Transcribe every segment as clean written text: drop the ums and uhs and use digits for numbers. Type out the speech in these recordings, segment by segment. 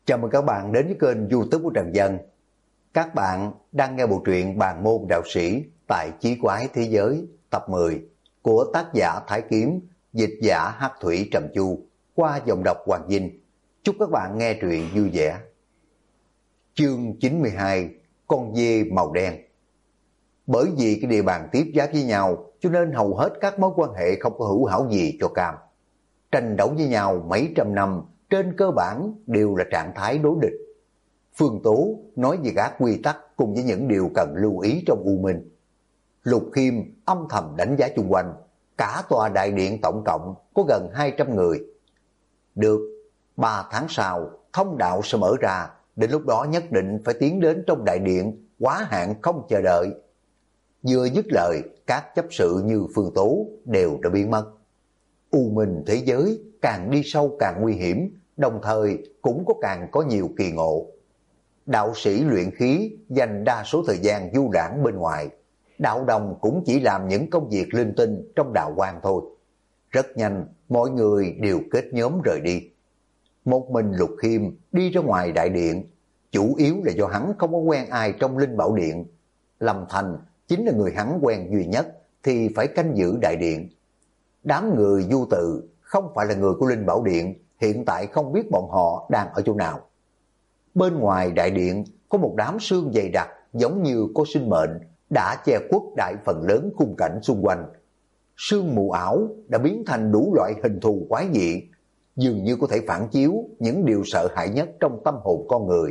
Chào mừng các bạn đến với kênh YouTube của Trần Dân. Các bạn đang nghe bộ truyện Bàn môn đạo sĩ tại Chí Quái Thế Giới tập 10 của tác giả Thái Kiếm, dịch giả Hắc Thủy Trầm Chu qua dòng đọc Hoàng Vinh. Chúc các bạn nghe truyện vui vẻ. Chương 92: Con dê màu đen. Bởi vì cái địa bàn tiếp giáp với nhau cho nên hầu hết các mối quan hệ không có hữu hảo gì cho cam. Tranh đấu với nhau mấy trăm năm trên cơ bản đều là trạng thái đối địch. Phương Tố nói về các quy tắc cùng với những điều cần lưu ý trong U Minh. Lục Khiêm âm thầm đánh giá chung quanh, cả tòa đại điện tổng cộng có gần 200 người. Được, 3 tháng sau thông đạo sẽ mở ra, đến lúc đó nhất định phải tiến đến trong đại điện, quá hạn không chờ đợi. Vừa dứt lời, các chấp sự như Phương Tố đều đã biến mất. U Minh thế giới càng đi sâu càng nguy hiểm, đồng thời cũng càng có nhiều kỳ ngộ. Đạo sĩ luyện khí dành đa số thời gian du đãng bên ngoài, đạo đồng cũng chỉ làm những công việc linh tinh trong đạo quan thôi. Rất nhanh, mọi người đều kết nhóm rời đi. Một mình Lục Khiêm đi ra ngoài đại điện, chủ yếu là do hắn không có quen ai trong Linh Bảo Điện. Lâm Thành chính là người hắn quen duy nhất thì phải canh giữ đại điện. Đám người Du Tự không phải là người của Linh Bảo Điện, hiện tại không biết bọn họ đang ở chỗ nào. Bên ngoài đại điện có một đám sương dày đặc giống như có sinh mệnh đã che khuất đại phần lớn khung cảnh xung quanh. Sương mù ảo đã biến thành đủ loại hình thù quái dị, dường như có thể phản chiếu những điều sợ hãi nhất trong tâm hồn con người.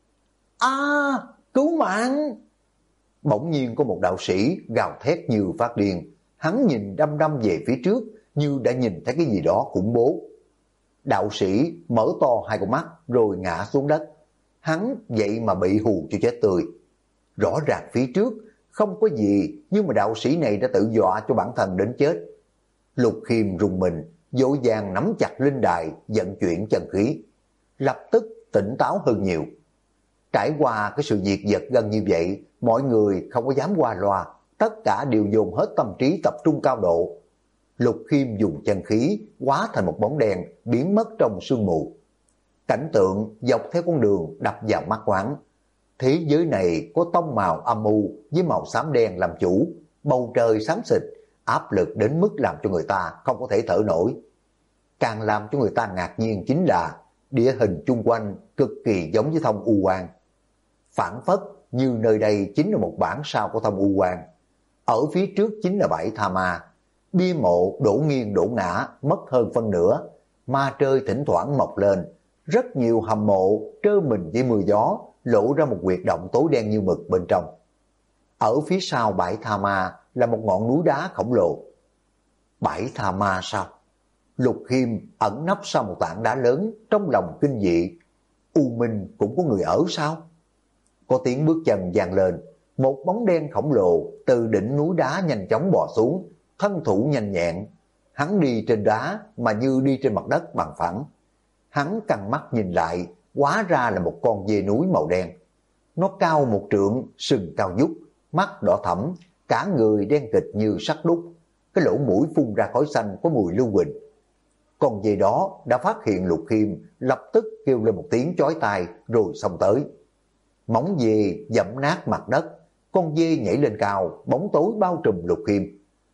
Cứu mạng! Bỗng nhiên có một đạo sĩ gào thét như phát điên. Hắn nhìn đăm đăm về phía trước như đã nhìn thấy cái gì đó khủng bố. Đạo sĩ mở to hai con mắt rồi ngã xuống đất. Hắn vậy mà bị hù cho chết tươi. Rõ ràng phía trước không có gì, nhưng mà đạo sĩ này đã tự dọa cho bản thân đến chết. Lục Khiêm rùng mình, vội vàng nắm chặt linh đài, vận chuyển chân khí, lập tức tỉnh táo hơn nhiều. Trải qua cái sự việc giật gân như vậy, mọi người không có dám qua loa, tất cả đều dồn hết tâm trí tập trung cao độ. Lục Khiêm dùng chân khí hóa thành một bóng đen biến mất trong sương mù. Cảnh tượng dọc theo con đường đập vào mắt quán. Thế giới này có tông màu âm u với màu xám đen làm chủ, bầu trời xám xịt, áp lực đến mức làm cho người ta không có thể thở nổi. Càng làm cho người ta ngạc nhiên chính là địa hình chung quanh cực kỳ giống với thông U Quan. Phản phất như nơi đây chính là một bản sao của thông U Quan. Ở phía trước chính là bãi Tha Ma, bia mộ đổ nghiêng đổ ngã mất hơn phân nửa, ma trơi thỉnh thoảng mọc lên, rất nhiều hầm mộ trơ mình với mưa gió, lộ ra một huyệt động tối đen như mực bên trong. Ở phía sau bãi Tha Ma là một ngọn núi đá khổng lồ. Bãi Tha Ma sao? Lục Khiêm ẩn nấp sau một tảng đá lớn, trong lòng kinh dị. U Minh cũng có người ở sao? Có tiếng bước chân vang lên, một bóng đen khổng lồ từ đỉnh núi đá nhanh chóng bò xuống, thân thủ nhanh nhẹn. Hắn đi trên đá mà như đi trên mặt đất bằng phẳng. Hắn căng mắt nhìn lại, hóa ra là một con dê núi màu đen. Nó cao 1 trượng, sừng cao vút, mắt đỏ thẫm, cả người đen kịt như sắt đúc. Cái lỗ mũi phun ra khói xanh có mùi lưu huỳnh. Con dê đó đã phát hiện Lục Khiêm, lập tức kêu lên một tiếng chói tai rồi xông tới. Móng dê dẫm nát mặt đất, con dê nhảy lên cao, bóng tối bao trùm Lục Khiêm.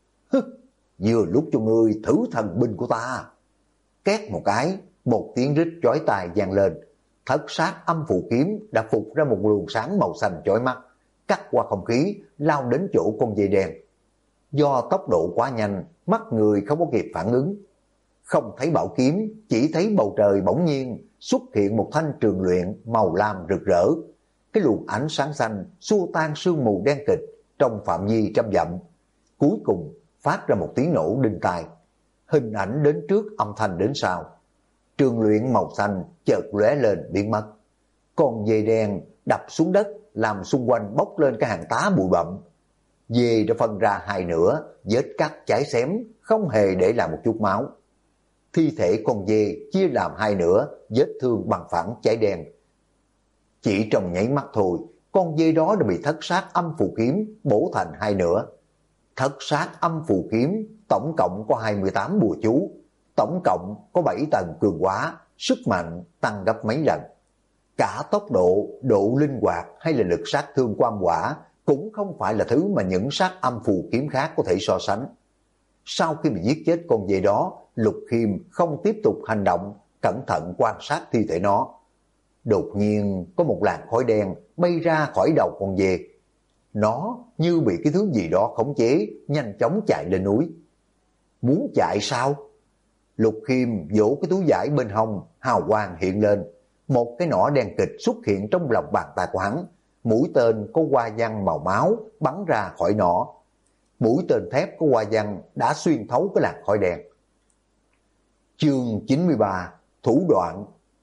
Vừa lúc cho ngươi thử thần binh của ta. Két một cái, một tiếng rít chói tai vang lên. Thất sát âm phù kiếm đã phục ra một luồng sáng màu xanh chói mắt, cắt qua không khí, lao đến chỗ con dê đen. Do tốc độ quá nhanh, mắt người không có kịp phản ứng. Không thấy bảo kiếm, chỉ thấy bầu trời bỗng nhiên xuất hiện một thanh trường luyện màu lam rực rỡ. Cái luồng ánh sáng xanh xua tan sương mù đen kịt trong phạm vi trăm dặm. Cuối cùng phát ra một tiếng nổ đinh tai. Hình ảnh đến trước, âm thanh đến sau. Trường luyện màu xanh chợt lóe lên biến mất. Con dê đen đập xuống đất, làm xung quanh bốc lên cái hàng tá bụi bặm. Dê đã phân ra hai nửa, vết cắt cháy xém, không hề để lại một chút máu. Thi thể con dê chia làm hai nửa, vết thương bằng phẳng cháy đen. Chỉ trong nháy mắt thôi, con dê đó đã bị thất sát âm phù kiếm bổ thành hai nửa. Thất sát âm phù kiếm tổng cộng có 28 bùa chú, tổng cộng có 7 tầng cường hóa, sức mạnh tăng gấp mấy lần. Cả tốc độ, độ linh hoạt hay là lực sát thương của âm hỏa cũng không phải là thứ mà những sát âm phù kiếm khác có thể so sánh. Sau khi mà giết chết con dê đó, Lục Khiêm không tiếp tục hành động, cẩn thận quan sát thi thể nó. Đột nhiên có một làn khói đen bay ra khỏi đầu con dê. Nó như bị cái thứ gì đó khống chế, nhanh chóng chạy lên núi. Muốn chạy sao? Lục Khiêm vỗ cái túi vải bên hông, hào quang hiện lên. Một cái nỏ đen kịch xuất hiện trong lòng bàn tay của hắn. Mũi tên có hoa văn màu máu bắn ra khỏi nỏ. Mũi tên thép có hoa văn đã xuyên thấu cái làn khói đen. Chương 93: Thủ đoạn.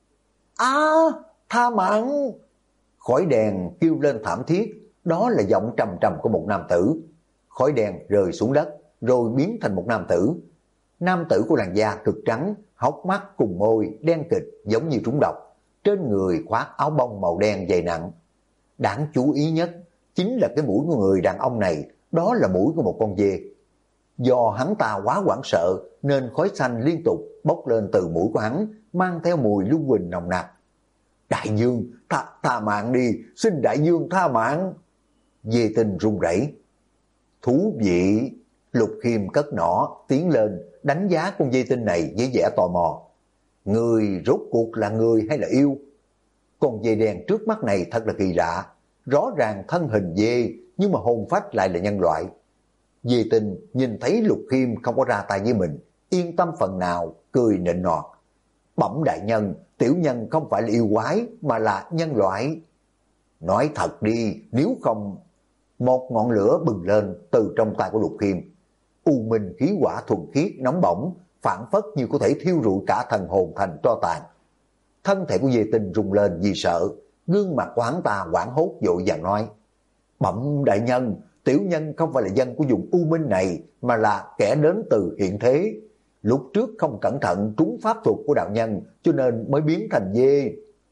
Tha mạng! Khói đen kêu lên thảm thiết, đó là giọng trầm trầm của một nam tử. Khói đen rơi xuống đất, rồi biến thành một nam tử. Nam tử của làn da cực trắng, hốc mắt cùng môi đen kịch giống như trúng độc. Trên người khoác áo bông màu đen dày nặng. Đáng chú ý nhất chính là cái mũi của người đàn ông này, đó là mũi của một con dê. Do hắn ta quá hoảng sợ nên khói xanh liên tục bốc lên từ mũi của hắn, mang theo mùi lưu huỳnh nồng nặc. Đại Dương, tha mạng đi, xin đại dương tha mạng. Dê Tinh run rẩy. Thú vị. Lục Khiêm cất nỏ tiến lên đánh giá con dê tinh này với vẻ tò mò. Người rốt cuộc là người hay là yêu? Con dê đen trước mắt này thật là kỳ lạ. Rõ ràng thân hình dê nhưng mà hồn phách lại là nhân loại. Dê Tinh nhìn thấy Lục Khiêm không có ra tay với mình, yên tâm phần nào, cười nịnh nọt. Bẩm đại nhân, tiểu nhân không phải là yêu quái mà là nhân loại. Nói thật đi, nếu không... Một ngọn lửa bừng lên từ trong tay của Lục Khiêm. U minh khí hỏa thuần khiết nóng bỏng, phản phất như có thể thiêu rụi cả thần hồn thành tro tàn. Thân thể của Dê Tinh rung lên vì sợ, gương mặt của hắn ta hoảng hốt vội vàng nói: Bẩm đại nhân, tiểu nhân không phải là dân của vùng U Minh này, mà là kẻ đến từ hiện thế. Lúc trước không cẩn thận trúng pháp thuật của đạo nhân, cho nên mới biến thành dê.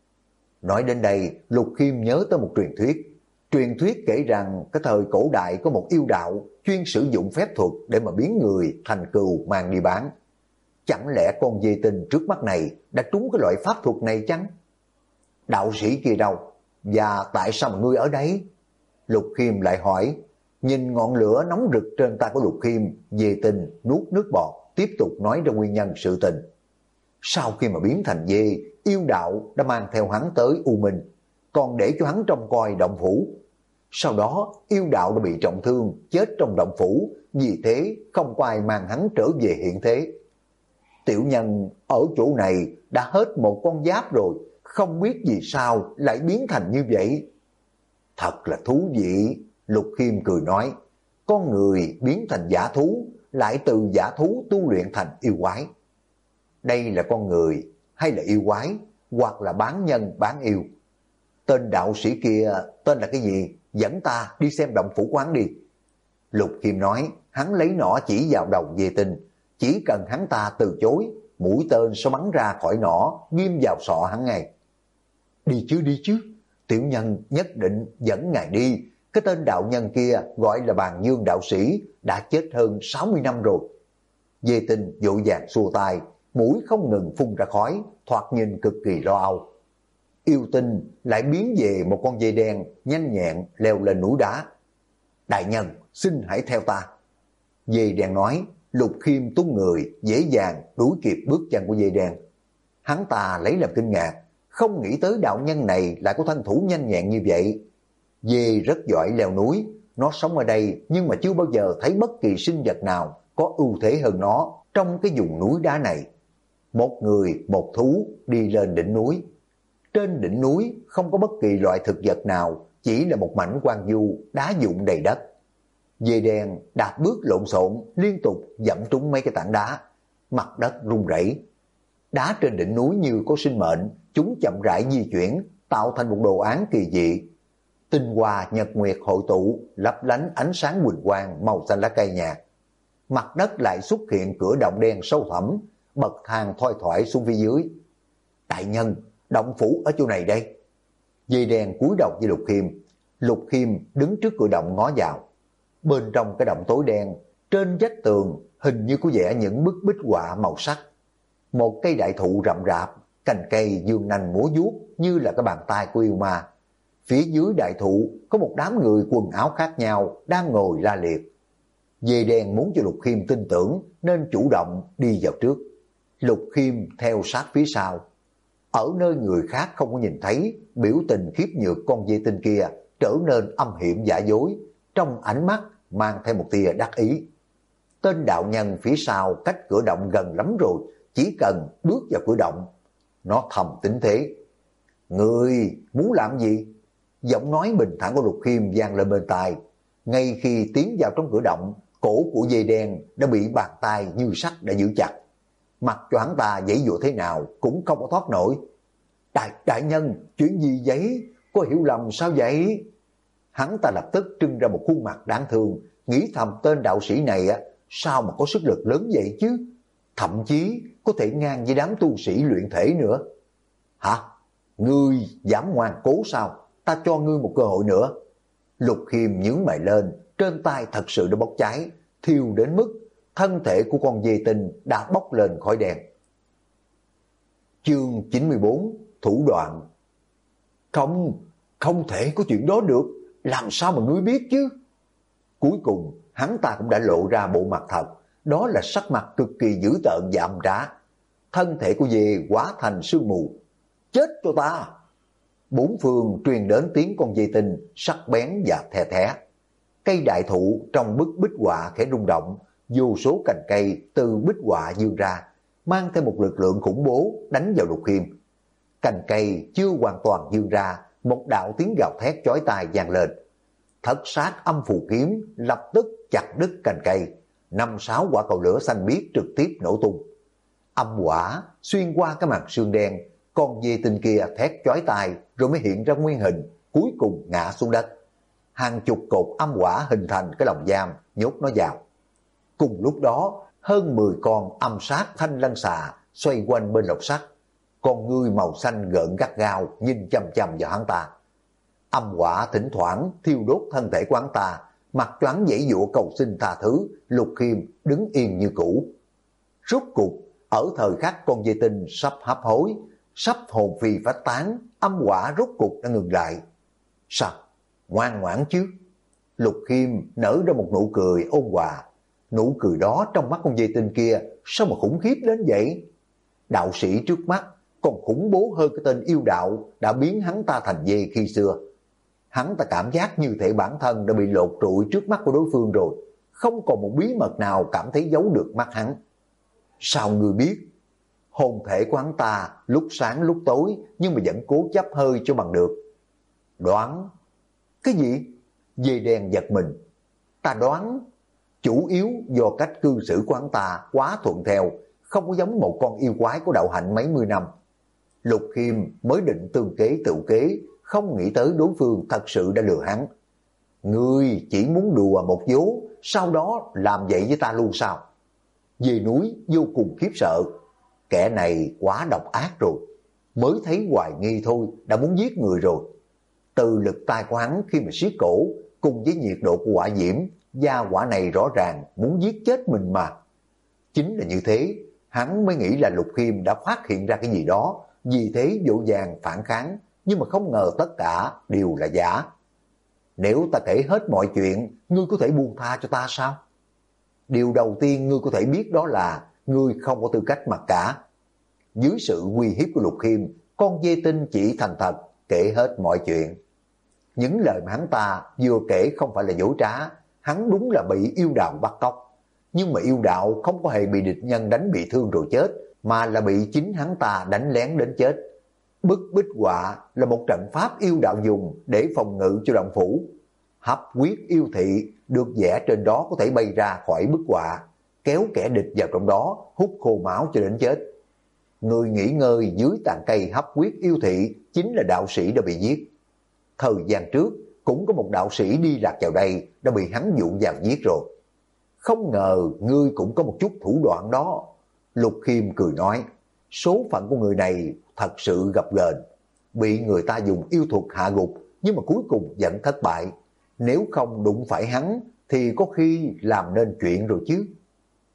Nói đến đây, Lục Khiêm nhớ tới một truyền thuyết. Truyền thuyết kể rằng cái thời cổ đại có một yêu đạo chuyên sử dụng phép thuật để mà biến người thành cừu mang đi bán. Chẳng lẽ con dê tinh trước mắt này đã trúng cái loại pháp thuật này chăng? Đạo sĩ kia đâu? Và tại sao mà ngươi ở đấy? Lục Khiêm lại hỏi. Nhìn ngọn lửa nóng rực trên tay của Lục Khiêm, Dê Tinh nuốt nước bọt, tiếp tục nói ra nguyên nhân sự tình. Sau khi mà biến thành dê, yêu đạo đã mang theo hắn tới U Minh, còn để cho hắn trông coi động phủ. Sau đó yêu đạo đã bị trọng thương, chết trong động phủ, vì thế không có ai mang hắn trở về hiện thế. Tiểu nhân ở chỗ này đã hết một con giáp rồi, không biết vì sao lại biến thành như vậy. Thật là thú vị, Lục Khiêm cười nói. Con người biến thành giả thú, lại từ giả thú tu luyện thành yêu quái. Đây là con người hay là yêu quái, hoặc là bán nhân bán yêu? Tên đạo sĩ kia tên là cái gì? Dẫn ta đi xem động phủ quán đi. Lục Khiêm nói, hắn lấy nỏ chỉ vào đầu Dê Tinh. Chỉ cần hắn ta từ chối, mũi tên sẽ bắn ra khỏi nỏ, ghim vào sọ hắn ngay. Đi chứ, tiểu nhân nhất định dẫn ngài đi. Cái tên đạo nhân kia gọi là Bàn Dương đạo sĩ, đã chết hơn 60 năm rồi. Dê Tinh vội vàng xua tay, mũi không ngừng phun ra khói, thoạt nhìn cực kỳ lo âu. Yêu Tinh lại biến về một con dê đen, nhanh nhẹn leo lên núi đá. Đại nhân, xin hãy theo ta. Dê đen nói. Lục Khiêm tung người, dễ dàng đuổi kịp bước chân của dê đen. Hắn ta lấy làm kinh ngạc, không nghĩ tới đạo nhân này lại có thân thủ nhanh nhẹn như vậy. Dê rất giỏi leo núi, nó sống ở đây nhưng mà chưa bao giờ thấy bất kỳ sinh vật nào có ưu thế hơn nó trong cái vùng núi đá này. Một người, một thú đi lên đỉnh núi. Trên đỉnh núi không có bất kỳ loại thực vật nào, chỉ là một mảnh hoang vu, đá vụn đầy đất. Dê đen đạp bước lộn xộn, liên tục dẫm trúng mấy cái tảng đá. Mặt đất rung rẩy. Đá trên đỉnh núi như có sinh mệnh, chúng chậm rãi di chuyển, tạo thành một đồ án kỳ dị. Tinh hoa nhật nguyệt hội tụ, lấp lánh ánh sáng huỳnh quang màu xanh lá cây nhạt. Mặt đất lại xuất hiện cửa động đen sâu thẳm, bậc thang thoai thoải xuống phía dưới. Đại nhân, động phủ ở chỗ này đây. Dê đen cúi đầu với Lục Khiêm. Lục Khiêm đứng trước cửa động ngó vào. Bên trong cái động tối đen, trên vách tường hình như có vẽ những bức bích họa màu sắc. Một cây đại thụ rậm rạp, cành cây dương nanh múa vuốt như là cái bàn tay của yêu ma. Phía dưới đại thụ có một đám người quần áo khác nhau đang ngồi la liệt. Dê đen muốn cho Lục Khiêm tin tưởng nên chủ động đi vào trước. Lục Khiêm theo sát phía sau. Ở nơi người khác không có nhìn thấy, biểu tình khiếp nhược con dê tinh kia trở nên âm hiểm giả dối, trong ánh mắt mang theo một tia đắc ý. Tên đạo nhân phía sau cách cửa động gần lắm rồi, chỉ cần bước vào cửa động. Nó thầm tính thế. Người muốn làm gì? Giọng nói bình thản của Lục Khiêm vang lên bên tai. Ngay khi tiến vào trong cửa động, cổ của dê đen đã bị bàn tay như sắt đã giữ chặt. Mặt cho hắn ta giãy giụa thế nào cũng không có thoát nổi. Đại nhân, chuyện gì vậy? Có hiểu lầm sao vậy? Hắn ta lập tức trưng ra một khuôn mặt đáng thương, nghĩ thầm tên đạo sĩ này sao mà có sức lực lớn vậy chứ? Thậm chí có thể ngang với đám tu sĩ luyện thể nữa. Hả? Ngươi dám ngoan cố sao? Ta cho ngươi một cơ hội nữa. Lục Khiêm nhướng mày lên, trên tay thật sự đã bốc cháy, thiêu đến mức thân thể của con dê tinh đã bốc lên khói đen. Chương 94, thủ đoạn. Không thể có chuyện đó được, làm sao mà ngươi biết chứ? Cuối cùng, hắn ta cũng đã lộ ra bộ mặt thật, đó là sắc mặt cực kỳ dữ tợn và âm trá. Thân thể của dê hóa thành sương mù. Chết cho ta! Bốn phương truyền đến tiếng con dê tinh sắc bén và the thé. Cây đại thụ trong bức bích họa khẽ rung động, vô số cành cây từ bích họa dương ra, mang theo một lực lượng khủng bố đánh vào Lục Khiêm. Cành cây chưa hoàn toàn dương ra, một đạo tiếng gào thét chói tai vang lên. Thất sát âm phù kiếm lập tức chặt đứt cành cây, 5-6 quả cầu lửa xanh biếc trực tiếp nổ tung. Âm hỏa xuyên qua cái màn sương đen, con dê tinh kia thét chói tai rồi mới hiện ra nguyên hình, cuối cùng ngã xuống đất. Hàng chục cột âm hỏa hình thành cái lồng giam nhốt nó vào. Cùng lúc đó, hơn 10 con âm sát thanh lân xà xoay quanh bên lồng sắt. Con ngươi màu xanh gợn gắt gao nhìn chằm chằm vào hắn ta. Âm hỏa thỉnh thoảng thiêu đốt thân thể của hắn ta, mặt choáng giãy giụa cầu xin tha thứ. Lục Khiêm đứng yên như cũ. Rốt cục ở thời khắc con dê tinh sắp hấp hối, sắp hồn phi phách tán, âm hỏa rốt cục đã ngừng lại. Sao? Ngoan ngoãn chứ? Lục Khiêm nở ra một nụ cười ôn hòa. Nụ cười đó trong mắt con dê tinh kia sao mà khủng khiếp đến vậy? Đạo sĩ trước mắt còn khủng bố hơn cái tên yêu đạo đã biến hắn ta thành dê khi xưa. Hắn ta cảm giác như thể bản thân đã bị lột trụi trước mắt của đối phương rồi, không còn một bí mật nào cảm thấy giấu được mắt hắn. Sao ngươi biết? Hồn thể của hắn ta lúc sáng lúc tối nhưng mà vẫn cố chấp hơi cho bằng được. Đoán? Cái gì? Dê đen giật mình. Ta đoán chủ yếu do cách cư xử của hắn ta quá thuận theo, không có giống một con yêu quái của đạo hạnh mấy mươi năm. Lục Khiêm mới định tương kế tự kế, không nghĩ tới đối phương thật sự đã lừa hắn. Ngươi chỉ muốn đùa một vố, sau đó làm vậy với ta luôn sao? Về núi vô cùng khiếp sợ. Kẻ này quá độc ác rồi. Mới thấy hoài nghi thôi đã muốn giết người rồi. Từ lực tay của hắn khi mà siết cổ cùng với nhiệt độ của hỏa diễm, gia hỏa này rõ ràng muốn giết chết mình mà. Chính là như thế, hắn mới nghĩ là Lục Khiêm đã phát hiện ra cái gì đó, vì thế vội vàng phản kháng, nhưng mà không ngờ tất cả đều là giả. Nếu ta kể hết mọi chuyện, ngươi có thể buông tha cho ta sao? Điều đầu tiên ngươi có thể biết đó là ngươi không có tư cách mặc cả. Dưới sự uy hiếp của Lục Khiêm, con dê tinh chỉ thành thật kể hết mọi chuyện. Những lời mà hắn ta vừa kể không phải là dối trá, hắn đúng là bị yêu đạo bắt cóc. Nhưng mà yêu đạo không có hề bị địch nhân đánh bị thương rồi chết, mà là bị chính hắn ta đánh lén đến chết. Bức bích họa là một trận pháp yêu đạo dùng để phòng ngự cho động phủ. Hấp huyết yêu thị được vẽ trên đó có thể bay ra khỏi bức họa, kéo kẻ địch vào trong đó, hút khô máu cho đến chết. Người nghỉ ngơi dưới tàn cây hấp huyết yêu thị chính là đạo sĩ đã bị giết. Thời gian trước cũng có một đạo sĩ đi lạc vào đây đã bị hắn dụ vào giết rồi. Không ngờ ngươi cũng có một chút thủ đoạn đó. Lục Khiêm cười nói, số phận của người này thật sự gập ghềnh, bị người ta dùng yêu thuật hạ gục nhưng mà cuối cùng vẫn thất bại. Nếu không đụng phải hắn thì có khi làm nên chuyện rồi chứ.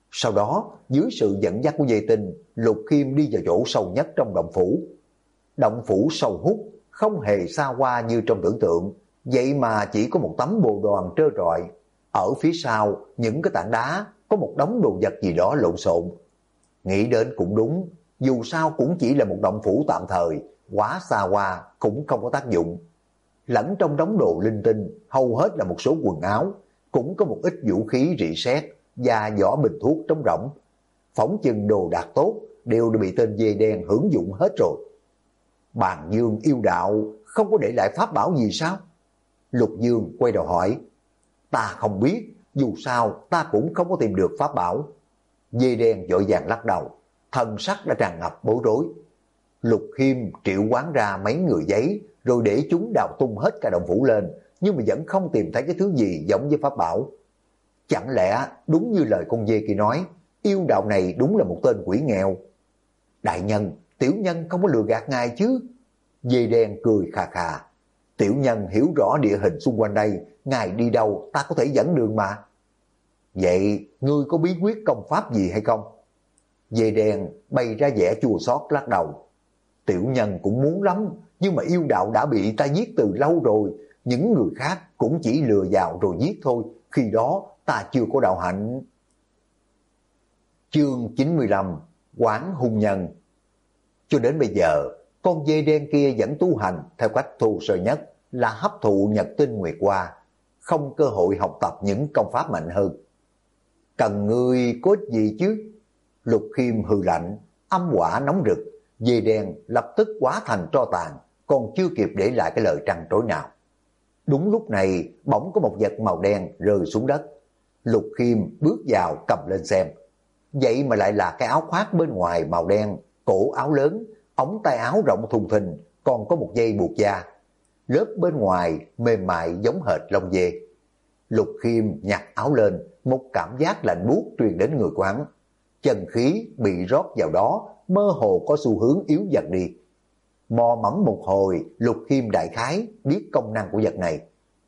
Sau đó, dưới sự dẫn dắt của Dây Tinh, Lục Khiêm đi vào chỗ sâu nhất trong động phủ. Động phủ sâu hút, không hề xa hoa như trong tưởng tượng, vậy mà chỉ có một tấm bồ đoàn trơ trọi. Ở phía sau, những cái tảng đá, có một đống đồ vật gì đó lộn xộn. Nghĩ đến cũng đúng, dù sao cũng chỉ là một động phủ tạm thời, quá xa hoa cũng không có tác dụng. Lẫn trong đống đồ linh tinh, hầu hết là một số quần áo, cũng có một ít vũ khí rỉ sét và vỏ bình thuốc trống rỗng. Phỏng chừng đồ đạc tốt đều đã bị tên dê đen hưởng dụng hết rồi. Bàn Dương yêu đạo không có để lại pháp bảo gì sao? Lục Dương quay đầu hỏi. Ta không biết, dù sao ta cũng không có tìm được pháp bảo. Dê đen vội vàng lắc đầu, thần sắc đã tràn ngập bối rối. Lục Khiêm triệu hoán ra mấy người giấy, rồi để chúng đào tung hết cả động phủ lên, nhưng mà vẫn không tìm thấy cái thứ gì giống với pháp bảo. Chẳng lẽ đúng như lời con dê kia nói, yêu đạo này đúng là một tên quỷ nghèo? Đại nhân, tiểu nhân không có lừa gạt ngài chứ? Dê đen cười khà khà. Tiểu nhân hiểu rõ địa hình xung quanh đây, ngài đi đâu ta có thể dẫn đường mà. Vậy ngươi có bí quyết công pháp gì hay không? Dê đen bày ra vẻ chua xót lắc đầu. Tiểu nhân cũng muốn lắm, nhưng mà yêu đạo đã bị ta giết từ lâu rồi, những người khác cũng chỉ lừa vào rồi giết thôi, khi đó ta chưa có đạo hạnh. Chương 95, Quán hung nhân. Cho đến bây giờ, con dê đen kia vẫn tu hành theo cách thô sơ nhất là hấp thụ nhật tinh nguyệt hoa, không cơ hội học tập những công pháp mạnh hơn. Cần ngươi có ích gì chứ? Lục Khiêm hừ lạnh, âm quả nóng rực, dê đen lập tức hóa thành tro tàn, còn chưa kịp để lại cái lời trăn trối nào. Đúng lúc này, bỗng có một vật màu đen rơi xuống đất. Lục Khiêm bước vào cầm lên xem. Vậy mà lại là cái áo khoác bên ngoài màu đen, cổ áo lớn, ống tay áo rộng thùng thình, còn có một dây buộc da. Lớp bên ngoài mềm mại giống hệt lông dê. Lục Khiêm nhặt áo lên, một cảm giác lạnh buốt truyền đến người của hắn. Chân khí bị rót vào đó, mơ hồ có xu hướng yếu dần đi. Mò mẫm một hồi, Lục Khiêm đại khái biết công năng của vật này.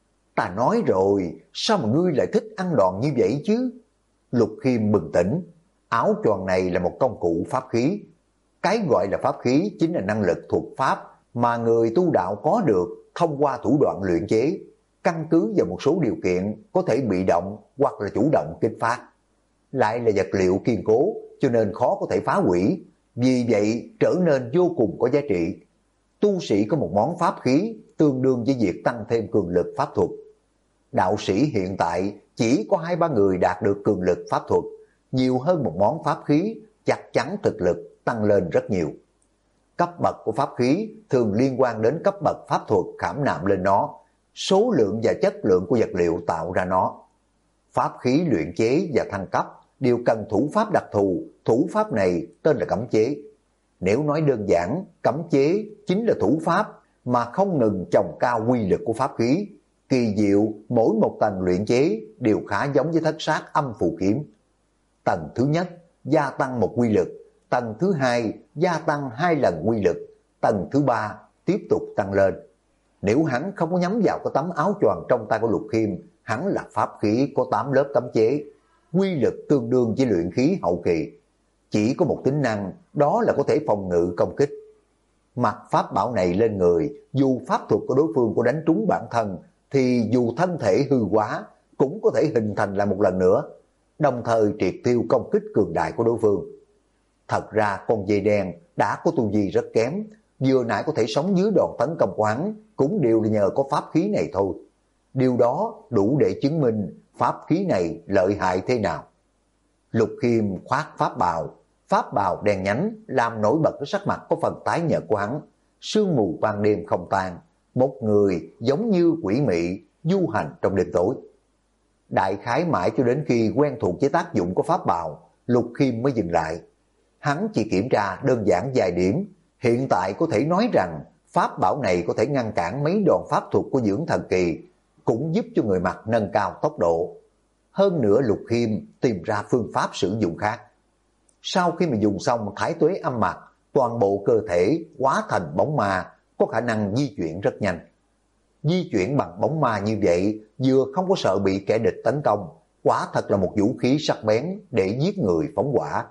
Ta nói rồi, sao mà ngươi lại thích ăn đòn như vậy chứ? Lục Khiêm bừng tỉnh, áo choàng này là một công cụ pháp khí. Cái gọi là pháp khí chính là năng lực thuộc pháp mà người tu đạo có được thông qua thủ đoạn luyện chế, căn cứ vào một số điều kiện có thể bị động hoặc là chủ động kích phát. Lại là vật liệu kiên cố cho nên khó có thể phá hủy, vì vậy trở nên vô cùng có giá trị. Tu sĩ có một món pháp khí tương đương với việc tăng thêm cường lực pháp thuật. Đạo sĩ hiện tại chỉ có 2-3 người đạt được cường lực pháp thuật, nhiều hơn một món pháp khí chắc chắn thực lực tăng lên rất nhiều. Cấp bậc của pháp khí thường liên quan đến cấp bậc pháp thuật khảm nạm lên nó, số lượng và chất lượng của vật liệu tạo ra nó. Pháp khí luyện chế và thăng cấp đều cần thủ pháp đặc thù, thủ pháp này tên là cấm chế. Nếu nói đơn giản, cấm chế chính là thủ pháp mà không ngừng chồng cao quy lực của pháp khí. Kỳ diệu, mỗi một tầng luyện chế đều khá giống với thất sát âm phù kiếm. Tầng thứ nhất gia tăng một quy lực, tầng thứ hai gia tăng 2 lần quy lực, tầng thứ ba tiếp tục tăng lên. Nếu hắn không có nhắm vào cái tấm áo choàng trong tay của Lục Khiêm, hắn là pháp khí có 8 lớp cấm chế, quy lực tương đương với luyện khí hậu kỳ. Chỉ có một tính năng, đó là có thể phòng ngự công kích. Mặc pháp bảo này lên người, dù pháp thuật của đối phương có đánh trúng bản thân, thì dù thân thể hư quá, cũng có thể hình thành lại một lần nữa, đồng thời triệt tiêu công kích cường đại của đối phương. Thật ra con dê đen đã có tu vi rất kém, vừa nãy có thể sống dưới đòn tấn công của hắn, cũng đều là nhờ có pháp khí này thôi. Điều đó đủ để chứng minh pháp khí này lợi hại thế nào. Lục Khiêm khoác pháp bào đen nhánh làm nổi bật cái sắc mặt có phần tái nhợt của hắn. Sương mù ban đêm không tan, một người giống như quỷ mị du hành trong đêm tối. Đại khái mãi cho đến khi quen thuộc với tác dụng của pháp bào, Lục Khiêm mới dừng lại. Hắn chỉ kiểm tra đơn giản vài điểm, hiện tại có thể nói rằng pháp bảo này có thể ngăn cản mấy đòn pháp thuật của dưỡng thần kỳ, cũng giúp cho người mặc nâng cao tốc độ. Hơn nữa Lục Khiêm tìm ra phương pháp sử dụng khác. Sau khi mà dùng xong thái tuế âm mạch, toàn bộ cơ thể hóa thành bóng ma, có khả năng di chuyển rất nhanh. Di chuyển bằng bóng ma như vậy, vừa không có sợ bị kẻ địch tấn công, quả thật là một vũ khí sắc bén để giết người phóng hỏa.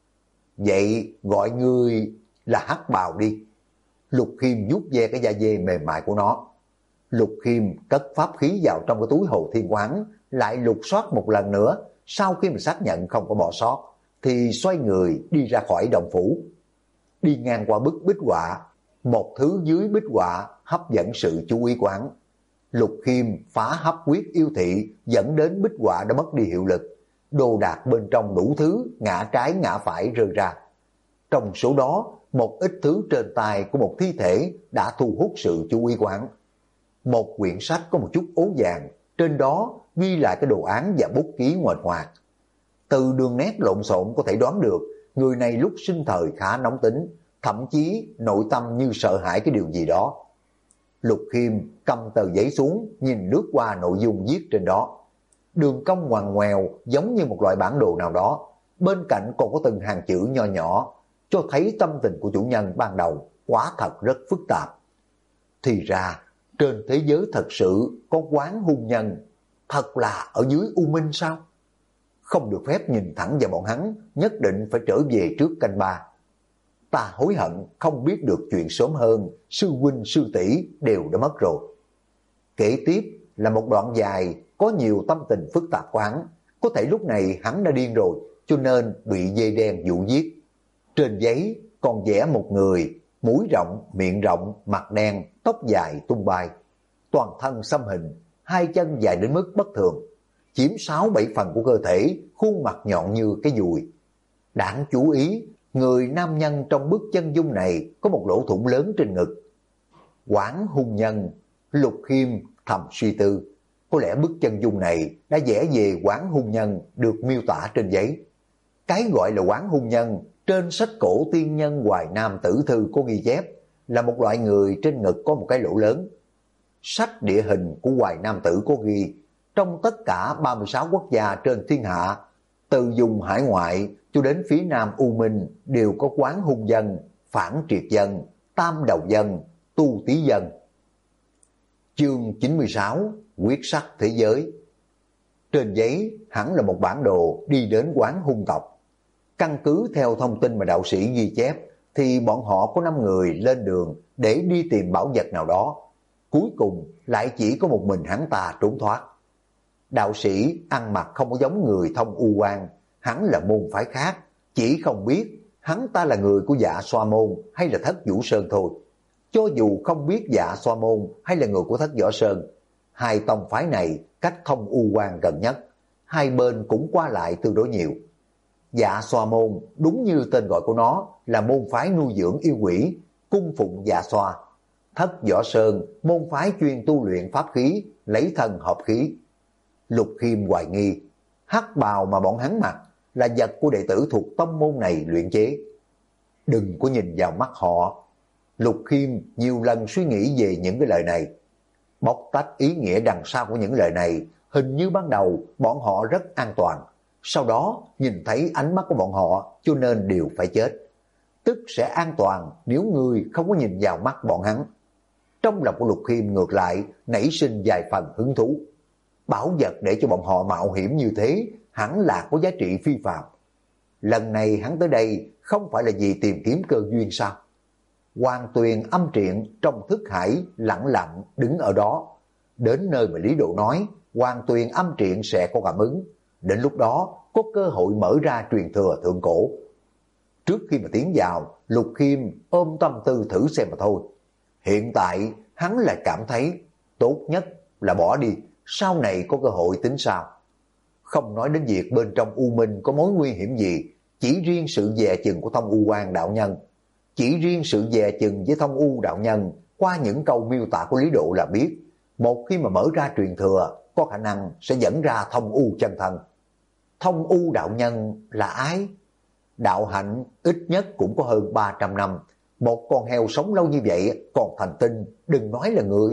Vậy gọi ngươi là Hắc Bào đi. Lục Khiêm vuốt ve cái da dê mềm mại của nó. Lục Khiêm cất pháp khí vào trong cái túi Hồ Thiên Quán, lại lục soát một lần nữa. Sau khi mà xác nhận không có bỏ sót, thì xoay người đi ra khỏi động phủ. Đi ngang qua bức bích họa, một thứ dưới bích họa hấp dẫn sự chú ý quán. Lục Khiêm phá hấp quyết yêu thị, dẫn đến bích họa đã mất đi hiệu lực. Đồ đạc bên trong đủ thứ ngã trái ngã phải rơi ra. Trong số đó, một ít thứ trên tay của một thi thể đã thu hút sự chú ý quán. Một quyển sách có một chút ố vàng, trên đó ghi lại cái đồ án và bút ký nguệch ngoạc. Từ đường nét lộn xộn có thể đoán được người này lúc sinh thời khá nóng tính, thậm chí nội tâm như sợ hãi cái điều gì đó. Lục Khiêm cầm tờ giấy xuống, nhìn lướt qua nội dung viết trên đó. Đường cong ngoằn ngoèo giống như một loại bản đồ nào đó, bên cạnh còn có từng hàng chữ nho nhỏ, cho thấy tâm tình của chủ nhân ban đầu quả thật rất phức tạp. Thì ra, trên thế giới thật sự có quán hung nhân, thật là ở dưới U Minh sao? Không được phép nhìn thẳng vào bọn hắn, nhất định phải trở về trước canh ba. Ta hối hận không biết được chuyện sớm hơn, sư huynh sư tỷ đều đã mất rồi. Kế tiếp là một đoạn dài có nhiều tâm tình phức tạp của hắn. Có thể lúc này hắn đã điên rồi, cho nên bị dây đen dụ giết. Trên giấy còn vẽ một người, mũi rộng, miệng rộng, mặt đen, tóc dài tung bay. Toàn thân xăm hình, hai chân dài đến mức bất thường, chiếm 6-7 phần của cơ thể, khuôn mặt nhọn như cái dùi. Đáng chú ý, người nam nhân trong bức chân dung này có một lỗ thủng lớn trên ngực. Quán hung nhân, Lục Khiêm thầm suy tư, có lẽ bức chân dung này đã vẽ về quán hung nhân được miêu tả trên giấy. Cái gọi là quán hung nhân, trên sách cổ tiên nhân Hoài Nam Tử Thư có ghi chép là một loại người trên ngực có một cái lỗ lớn. Sách địa hình của Hoài Nam Tử có ghi, trong tất cả 36 quốc gia trên thiên hạ, từ vùng hải ngoại cho đến phía nam U Minh đều có quán hung dân, phản triệt dân, tam đầu dân, tu tí dân. Chương 96, quyết sắc thế giới. Trên giấy hẳn là một bản đồ đi đến quán hung tộc. Căn cứ theo thông tin mà đạo sĩ ghi chép, thì bọn họ có 5 người lên đường để đi tìm bảo vật nào đó. Cuối cùng lại chỉ có một mình hắn ta trốn thoát. Đạo sĩ ăn mặc không có giống người Thông U Quan, hắn là môn phái khác, chỉ không biết hắn ta là người của Dạ Xoa Môn hay là Thất Vũ Sơn thôi. Cho dù không biết Dạ Xoa Môn hay là người của Thất Võ Sơn, hai tông phái này cách Thông U Quan gần nhất, hai bên cũng qua lại tương đối nhiều. Dạ Xoa Môn đúng như tên gọi của nó là môn phái nuôi dưỡng yêu quỷ, cung phụng Dạ Xoa. Thất Võ Sơn môn phái chuyên tu luyện pháp khí, lấy thân hợp khí. Lục Khiêm hoài nghi, hắc bào mà bọn hắn mặc là vật của đệ tử thuộc tông môn này luyện chế. Đừng có nhìn vào mắt họ. Lục Khiêm nhiều lần suy nghĩ về những cái lời này. Bóc tách ý nghĩa đằng sau của những lời này, hình như ban đầu bọn họ rất an toàn. Sau đó nhìn thấy ánh mắt của bọn họ cho nên đều phải chết. Tức sẽ an toàn nếu người không có nhìn vào mắt bọn hắn. Trong lòng của Lục Khiêm ngược lại nảy sinh vài phần hứng thú. Bảo vật để cho bọn họ mạo hiểm như thế hẳn là có giá trị phi phàm. Lần này hắn tới đây không phải là vì tìm kiếm cơ duyên sao? Hoàng Tuyền âm triện trong thức hải lặng lặng đứng ở đó. Đến nơi mà Lý Độ nói Hoàng Tuyền âm triện sẽ có cảm ứng. Đến lúc đó có cơ hội mở ra truyền thừa thượng cổ. Trước khi mà tiến vào, Lục Khiêm ôm tâm tư thử xem mà thôi. Hiện tại hắn lại cảm thấy tốt nhất là bỏ đi, sau này có cơ hội tính sao. Không nói đến việc bên trong U Minh có mối nguy hiểm gì, chỉ riêng sự dè chừng của Thông U Quan đạo nhân. Chỉ riêng sự dè chừng với Thông U đạo nhân, qua những câu miêu tả của Lý Độ là biết, một khi mà mở ra truyền thừa, có khả năng sẽ dẫn ra Thông U chân thân. Thông U đạo nhân là ai? Đạo hạnh ít nhất cũng có hơn 300 năm. Một con heo sống lâu như vậy còn thành tinh, đừng nói là người.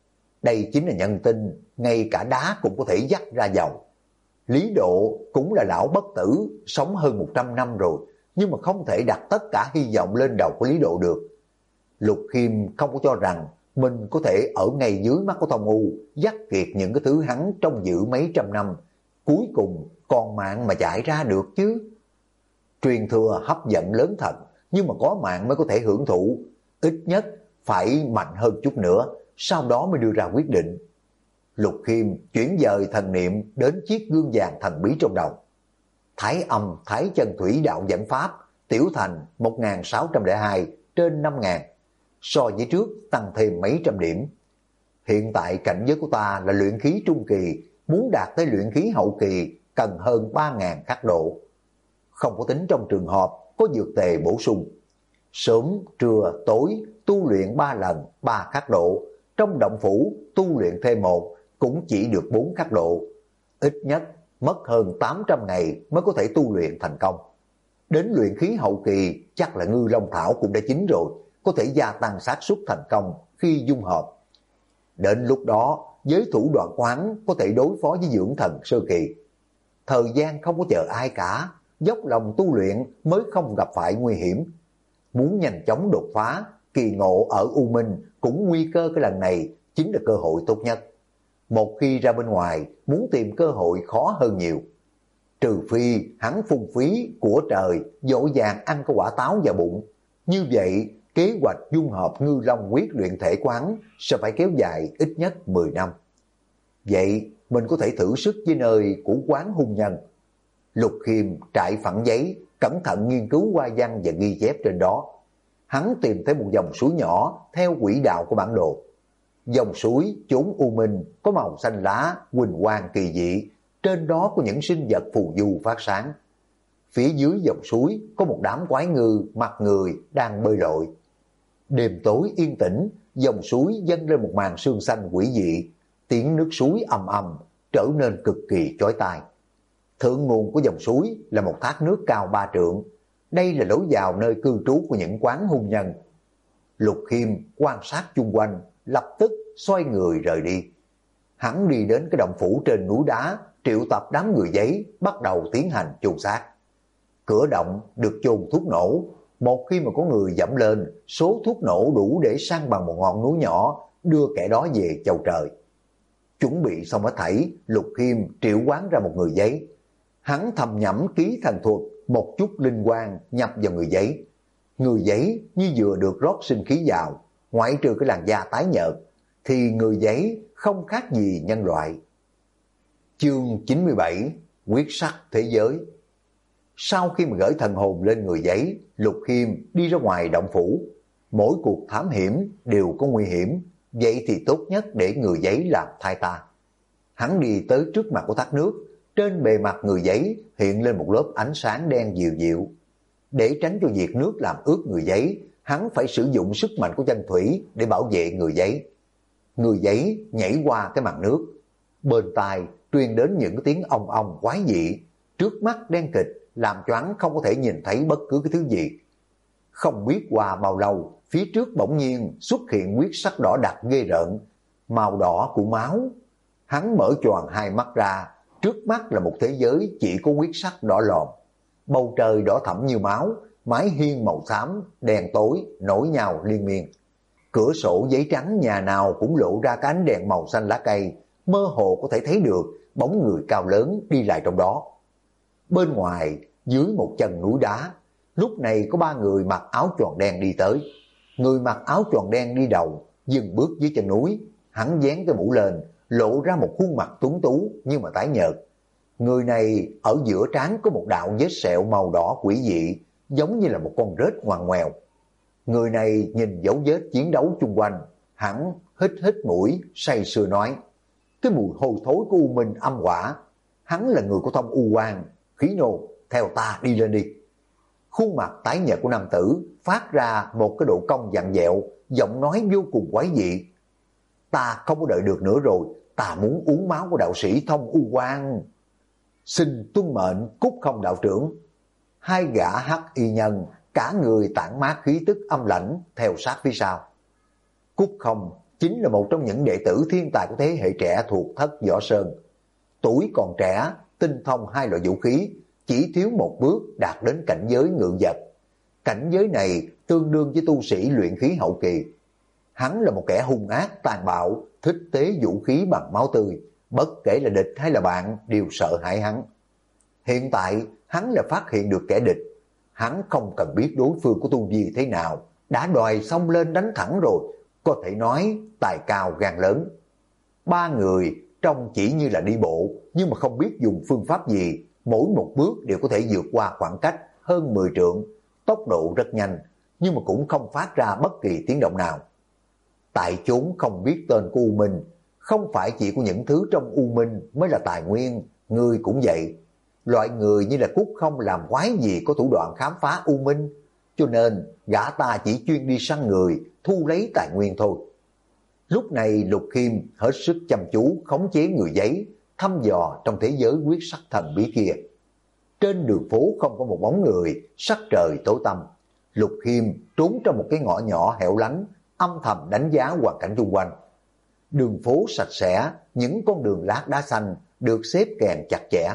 Đây chính là nhân tinh, ngay cả đá cũng có thể dắt ra dầu. Lý Độ cũng là lão bất tử, sống hơn 100 năm rồi, nhưng mà không thể đặt tất cả hy vọng lên đầu của Lý Độ được. Lục Khiêm không có cho rằng mình có thể ở ngay dưới mắt của Thông U, dắt kiệt những cái thứ hắn trong giữ mấy trăm năm, cuối cùng còn mạng mà chạy ra được chứ. Truyền thừa hấp dẫn lớn thật, nhưng mà có mạng mới có thể hưởng thụ, ít nhất phải mạnh hơn chút nữa, sau đó mới đưa ra quyết định. Lục Khiêm chuyển dời thần niệm đến chiếc gương vàng thần bí trong đầu. Thái âm Thái chân thủy đạo dẫn pháp, tiểu thành 1602 trên 5000, so với trước tăng thêm mấy trăm điểm. Hiện tại cảnh giới của ta là luyện khí trung kỳ, muốn đạt tới luyện khí hậu kỳ cần hơn 3000 khắc độ. Không có tính trong trường hợp có dược tề bổ sung. Sớm, trưa, tối tu luyện 3 lần 3 khắc độ, trong động phủ tu luyện thêm 1 cũng chỉ được 4 khắc độ. Ít nhất mất hơn 800 ngày mới có thể tu luyện thành công. Đến luyện khí hậu kỳ chắc là ngư long thảo cũng đã chín rồi, có thể gia tăng xác suất thành công khi dung hợp. Đến lúc đó, với thủ đoạn của hắn có thể đối phó với dưỡng thần sơ kỳ. Thời gian không có chờ ai cả, dốc lòng tu luyện mới không gặp phải nguy hiểm. Muốn nhanh chóng đột phá, kỳ ngộ ở U Minh cũng nguy cơ cái lần này chính là cơ hội tốt nhất. Một khi ra bên ngoài, muốn tìm cơ hội khó hơn nhiều. Trừ phi hắn phung phí của trời, dỗ dàng ăn cái quả táo vào bụng. Như vậy, kế hoạch dung hợp ngư long quyết luyện thể của hắn sẽ phải kéo dài ít nhất 10 năm. Vậy, mình có thể thử sức với nơi của quán hung nhân. Lục Khiêm trải phẳng giấy, cẩn thận nghiên cứu qua văn và ghi chép trên đó. Hắn tìm thấy một dòng suối nhỏ theo quỹ đạo của bản đồ. Dòng suối chốn U Minh có màu xanh lá, huỳnh quang kỳ dị, trên đó có những sinh vật phù du phát sáng. Phía dưới dòng suối có một đám quái ngư mặt người đang bơi lội. Đêm tối yên tĩnh, dòng suối dâng lên một màn sương xanh quỷ dị, tiếng nước suối ầm ầm trở nên cực kỳ chói tai. Thượng nguồn của dòng suối là một thác nước cao 3 trượng. Đây là lối vào nơi cư trú của những quán hung nhân. Lục Khiêm quan sát chung quanh, lập tức xoay người rời đi. Hắn đi đến cái động phủ trên núi đá, triệu tập đám người giấy, bắt đầu tiến hành chôn xác. Cửa động được chôn thuốc nổ. Một khi mà có người dẫm lên, số thuốc nổ đủ để san bằng một ngọn núi nhỏ, đưa kẻ đó về chầu trời. Chuẩn bị xong hết thảy, Lục Khiêm triệu hoán ra một người giấy. Hắn thầm nhẩm ký thần thuật, một chút linh quang nhập vào người giấy. Người giấy như vừa được rót sinh khí vào, ngoại trừ cái làn da tái nhợt, thì người giấy không khác gì nhân loại. Chương 97: Quyết sắc thế giới. Sau khi mà gửi thần hồn lên người giấy, Lục Khiêm đi ra ngoài động phủ. Mỗi cuộc thám hiểm đều có nguy hiểm, vậy thì tốt nhất để người giấy làm thay ta. Hắn đi tới trước mặt của thác nước, trên bề mặt người giấy hiện lên một lớp ánh sáng đen dịu dịu. Để tránh cho việc nước làm ướt người giấy, hắn phải sử dụng sức mạnh của chân thủy để bảo vệ người giấy. Người giấy nhảy qua cái mặt nước, bên tai truyền đến những tiếng ong ong quái dị, trước mắt đen kịt làm cho hắn không có thể nhìn thấy bất cứ cái thứ gì. Không biết qua bao lâu, phía trước bỗng nhiên xuất hiện huyết sắc đỏ đặc ghê rợn, màu đỏ của máu. Hắn mở choàng hai mắt ra, trước mắt là một thế giới chỉ có huyết sắc đỏ lòm. Bầu trời đỏ thẫm như máu, mái hiên màu xám, đèn tối nối nhau liên miên. Cửa sổ giấy trắng nhà nào cũng lộ ra cái ánh đèn màu xanh lá cây, mơ hồ có thể thấy được bóng người cao lớn đi lại trong đó. Bên ngoài, dưới một chân núi đá, lúc này có 3 người mặc áo choàng đen đi tới. Người mặc áo choàng đen đi đầu, dừng bước dưới chân núi, hắn vén cái mũ lên, lộ ra một khuôn mặt tuấn tú nhưng mà tái nhợt. Người này ở giữa trán có một đạo vết sẹo màu đỏ quỷ dị, giống như là một con rết ngoằn ngoèo. Người này nhìn dấu vết chiến đấu chung quanh, hắn hít hít mũi, say sưa nói: cái mùi hôi thối của U Minh âm quả, hắn là người của thông U Quan, khí nô, theo ta đi lên đi. Khuôn mặt tái nhợt của nam tử phát ra một cái độ cong vặn vẹo, giọng nói vô cùng quái dị: ta không có đợi được nữa rồi, ta muốn uống máu của đạo sĩ thông U Quan. Xin tuân mệnh Cúc Không đạo trưởng. 2 gã hắc y nhân, cả người tản mát khí tức âm lãnh theo sát phía sau. Cúc Không chính là một trong những đệ tử thiên tài của thế hệ trẻ thuộc thất Võ Sơn. Tuổi còn trẻ, tinh thông 2 loại vũ khí, chỉ thiếu một bước đạt đến cảnh giới ngự vật. Cảnh giới này tương đương với tu sĩ luyện khí hậu kỳ. Hắn là một kẻ hung ác tàn bạo, thích tế vũ khí bằng máu tươi, bất kể là địch hay là bạn đều sợ hãi hắn. Hiện tại hắn là phát hiện được kẻ địch, hắn không cần biết đối phương của tu vi thế nào, đã đòi xông lên đánh thẳng rồi, có thể nói tài cao gan lớn. Ba người trông chỉ như là đi bộ, nhưng mà không biết dùng phương pháp gì, mỗi một bước đều có thể vượt qua khoảng cách hơn 10 trượng, tốc độ rất nhanh, nhưng mà cũng không phát ra bất kỳ tiếng động nào. Tại chốn không biết tên của U Minh, không phải chỉ có những thứ trong U Minh mới là tài nguyên, người cũng vậy. Loại người như là Cúc không làm quái gì có thủ đoạn khám phá U Minh, cho nên gã ta chỉ chuyên đi săn người, thu lấy tài nguyên thôi. Lúc này Lục Khiêm hết sức chăm chú khống chế người giấy, thăm dò trong thế giới quyết sắc thần bí kia. Trên đường phố không có một bóng người, sắc trời tối tăm. Lục Khiêm trốn trong một cái ngõ nhỏ hẻo lánh, âm thầm đánh giá hoàn cảnh xung quanh. Đường phố sạch sẽ, những con đường lát đá xanh được xếp kèn chặt chẽ.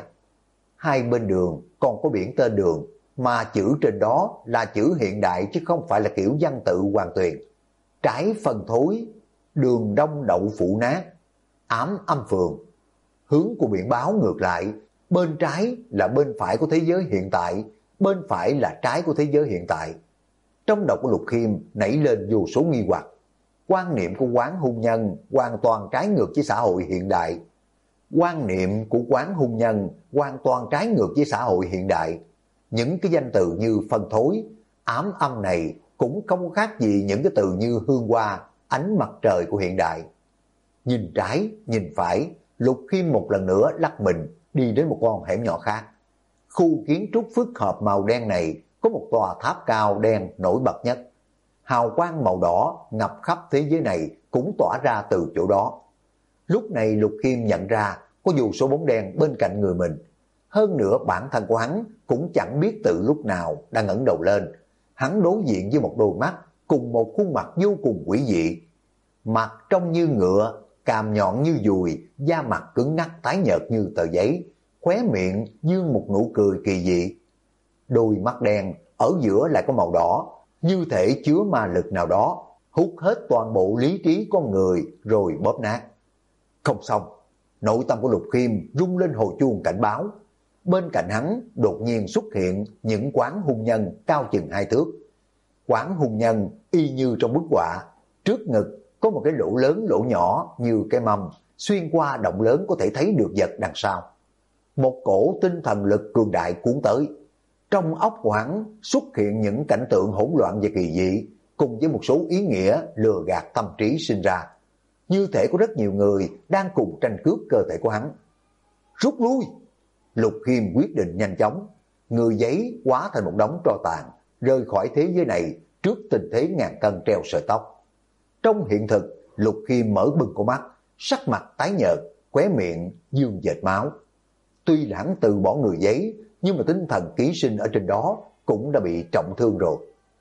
Hai bên đường còn có biển tên đường, mà chữ trên đó là chữ hiện đại chứ không phải là kiểu văn tự hoàn tuyền. Trái phân thối, đường đông đậu phụ nát, ám âm phường. Hướng của biển báo ngược lại, bên trái là bên phải của thế giới hiện tại, bên phải là trái của thế giới hiện tại. Trong đầu của Lục Khiêm nảy lên vô số nghi hoặc. Quan niệm của Quán Hung Nhân hoàn toàn trái ngược với xã hội hiện đại. Quan niệm của Quán Hung Nhân hoàn toàn trái ngược với xã hội hiện đại. Những cái danh từ như phân thối, ám âm này cũng không khác gì những cái từ như hương hoa, ánh mặt trời của hiện đại. Nhìn trái, nhìn phải, Lục Khiêm một lần nữa lắc mình đi đến một con hẻm nhỏ khác. Khu kiến trúc phức hợp màu đen này có một tòa tháp cao đen nổi bật nhất. Hào quang màu đỏ ngập khắp thế giới này cũng tỏa ra từ chỗ đó. Lúc này Lục Khiêm nhận ra có vô số bóng đen bên cạnh người mình. Hơn nữa bản thân của hắn cũng chẳng biết từ lúc nào đang ngẩng đầu lên. Hắn đối diện với một đôi mắt cùng một khuôn mặt vô cùng quỷ dị. Mặt trông như ngựa, càm nhọn như dùi, da mặt cứng ngắc tái nhợt như tờ giấy, khóe miệng dương một nụ cười kỳ dị. Đôi mắt đen ở giữa lại có màu đỏ, như thể chứa ma lực nào đó, hút hết toàn bộ lý trí con người rồi bóp nát. Không xong, nội tâm của Lục Khiêm rung lên hồi chuông cảnh báo. Bên cạnh hắn đột nhiên xuất hiện những Quán Hung Nhân cao chừng 2 thước. Quán Hung Nhân y như trong bức họa, trước ngực có một cái lỗ lớn lỗ nhỏ như cái mâm, xuyên qua động lớn có thể thấy được vật đằng sau. Một cổ tinh thần lực cường đại cuốn tới. Trong óc của hắn xuất hiện những cảnh tượng hỗn loạn và kỳ dị, cùng với một số ý nghĩa lừa gạt tâm trí sinh ra. Như thể có rất nhiều người đang cùng tranh cướp cơ thể của hắn. Rút lui! Lục Khiêm quyết định nhanh chóng. Người giấy hóa thành một đống tro tàn, rời khỏi thế giới này trước tình thế ngàn cân treo sợi tóc. Trong hiện thực, Lục Khiêm mở bừng con mắt, sắc mặt tái nhợt, khóe miệng dương dệt máu. Tuy là hắn từ bỏ người giấy, nhưng mà tinh thần ký sinh ở trên đó cũng đã bị trọng thương rồi.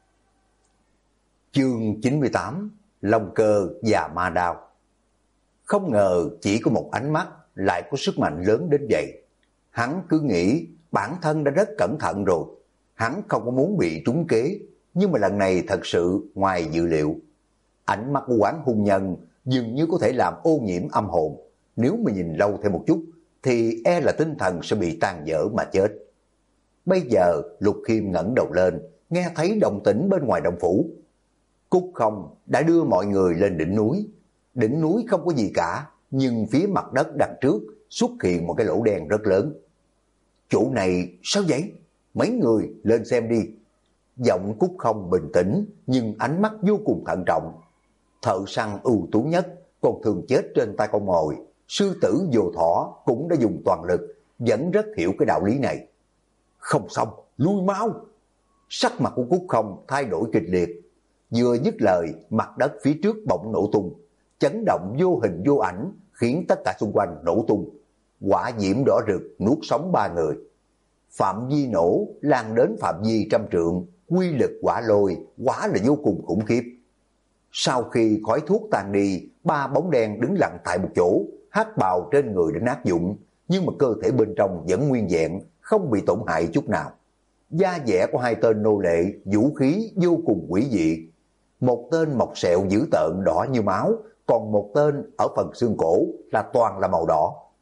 Chương 98: Long cơ và ma đao. Không ngờ chỉ có một ánh mắt lại có sức mạnh lớn đến vậy. Hắn cứ nghĩ bản thân đã rất cẩn thận rồi. Hắn không có muốn bị trúng kế, nhưng mà lần này thật sự ngoài dự liệu. Ánh mắt của Quán Hung Nhân dường như có thể làm ô nhiễm âm hồn. Nếu mà nhìn lâu thêm một chút, thì e là tinh thần sẽ bị tan vỡ mà chết. Bây giờ Lục Khiêm ngẩng đầu lên, nghe thấy động tĩnh bên ngoài động phủ. Cúc Không đã đưa mọi người lên đỉnh núi. Đỉnh núi không có gì cả, nhưng phía mặt đất đằng trước xuất hiện một cái lỗ đen rất lớn. Chỗ này sao vậy? Mấy người lên xem đi. Giọng Cúc Không bình tĩnh, nhưng ánh mắt vô cùng thận trọng. Thợ săn ưu tú nhất còn thường chết trên tay con mồi. Sư tử Vô Thỏ cũng đã dùng toàn lực, vẫn rất hiểu cái đạo lý này. Không xong, lui mau! Sắc mặt của Cúc Không thay đổi kịch liệt. Vừa dứt lời, mặt đất phía trước bỗng nổ tung. Chấn động vô hình vô ảnh, khiến tất cả xung quanh nổ tung. Hỏa diễm đỏ rực nuốt sống 3 người. Phạm vi nổ lan đến phạm vi 100 trượng, quy lực hỏa lôi quả là vô cùng khủng khiếp. Sau khi khói thuốc tan đi, 3 bóng đen đứng lặng tại một chỗ, hắc bào trên người đã nát vụn, nhưng mà cơ thể bên trong vẫn nguyên vẹn, không bị tổn hại chút nào. Da dẻ của 2 tên nô lệ, vũ khí vô cùng quỷ dị. Một tên mọc sẹo dữ tợn đỏ như máu, còn một tên ở phần xương cổ là toàn là màu đỏ.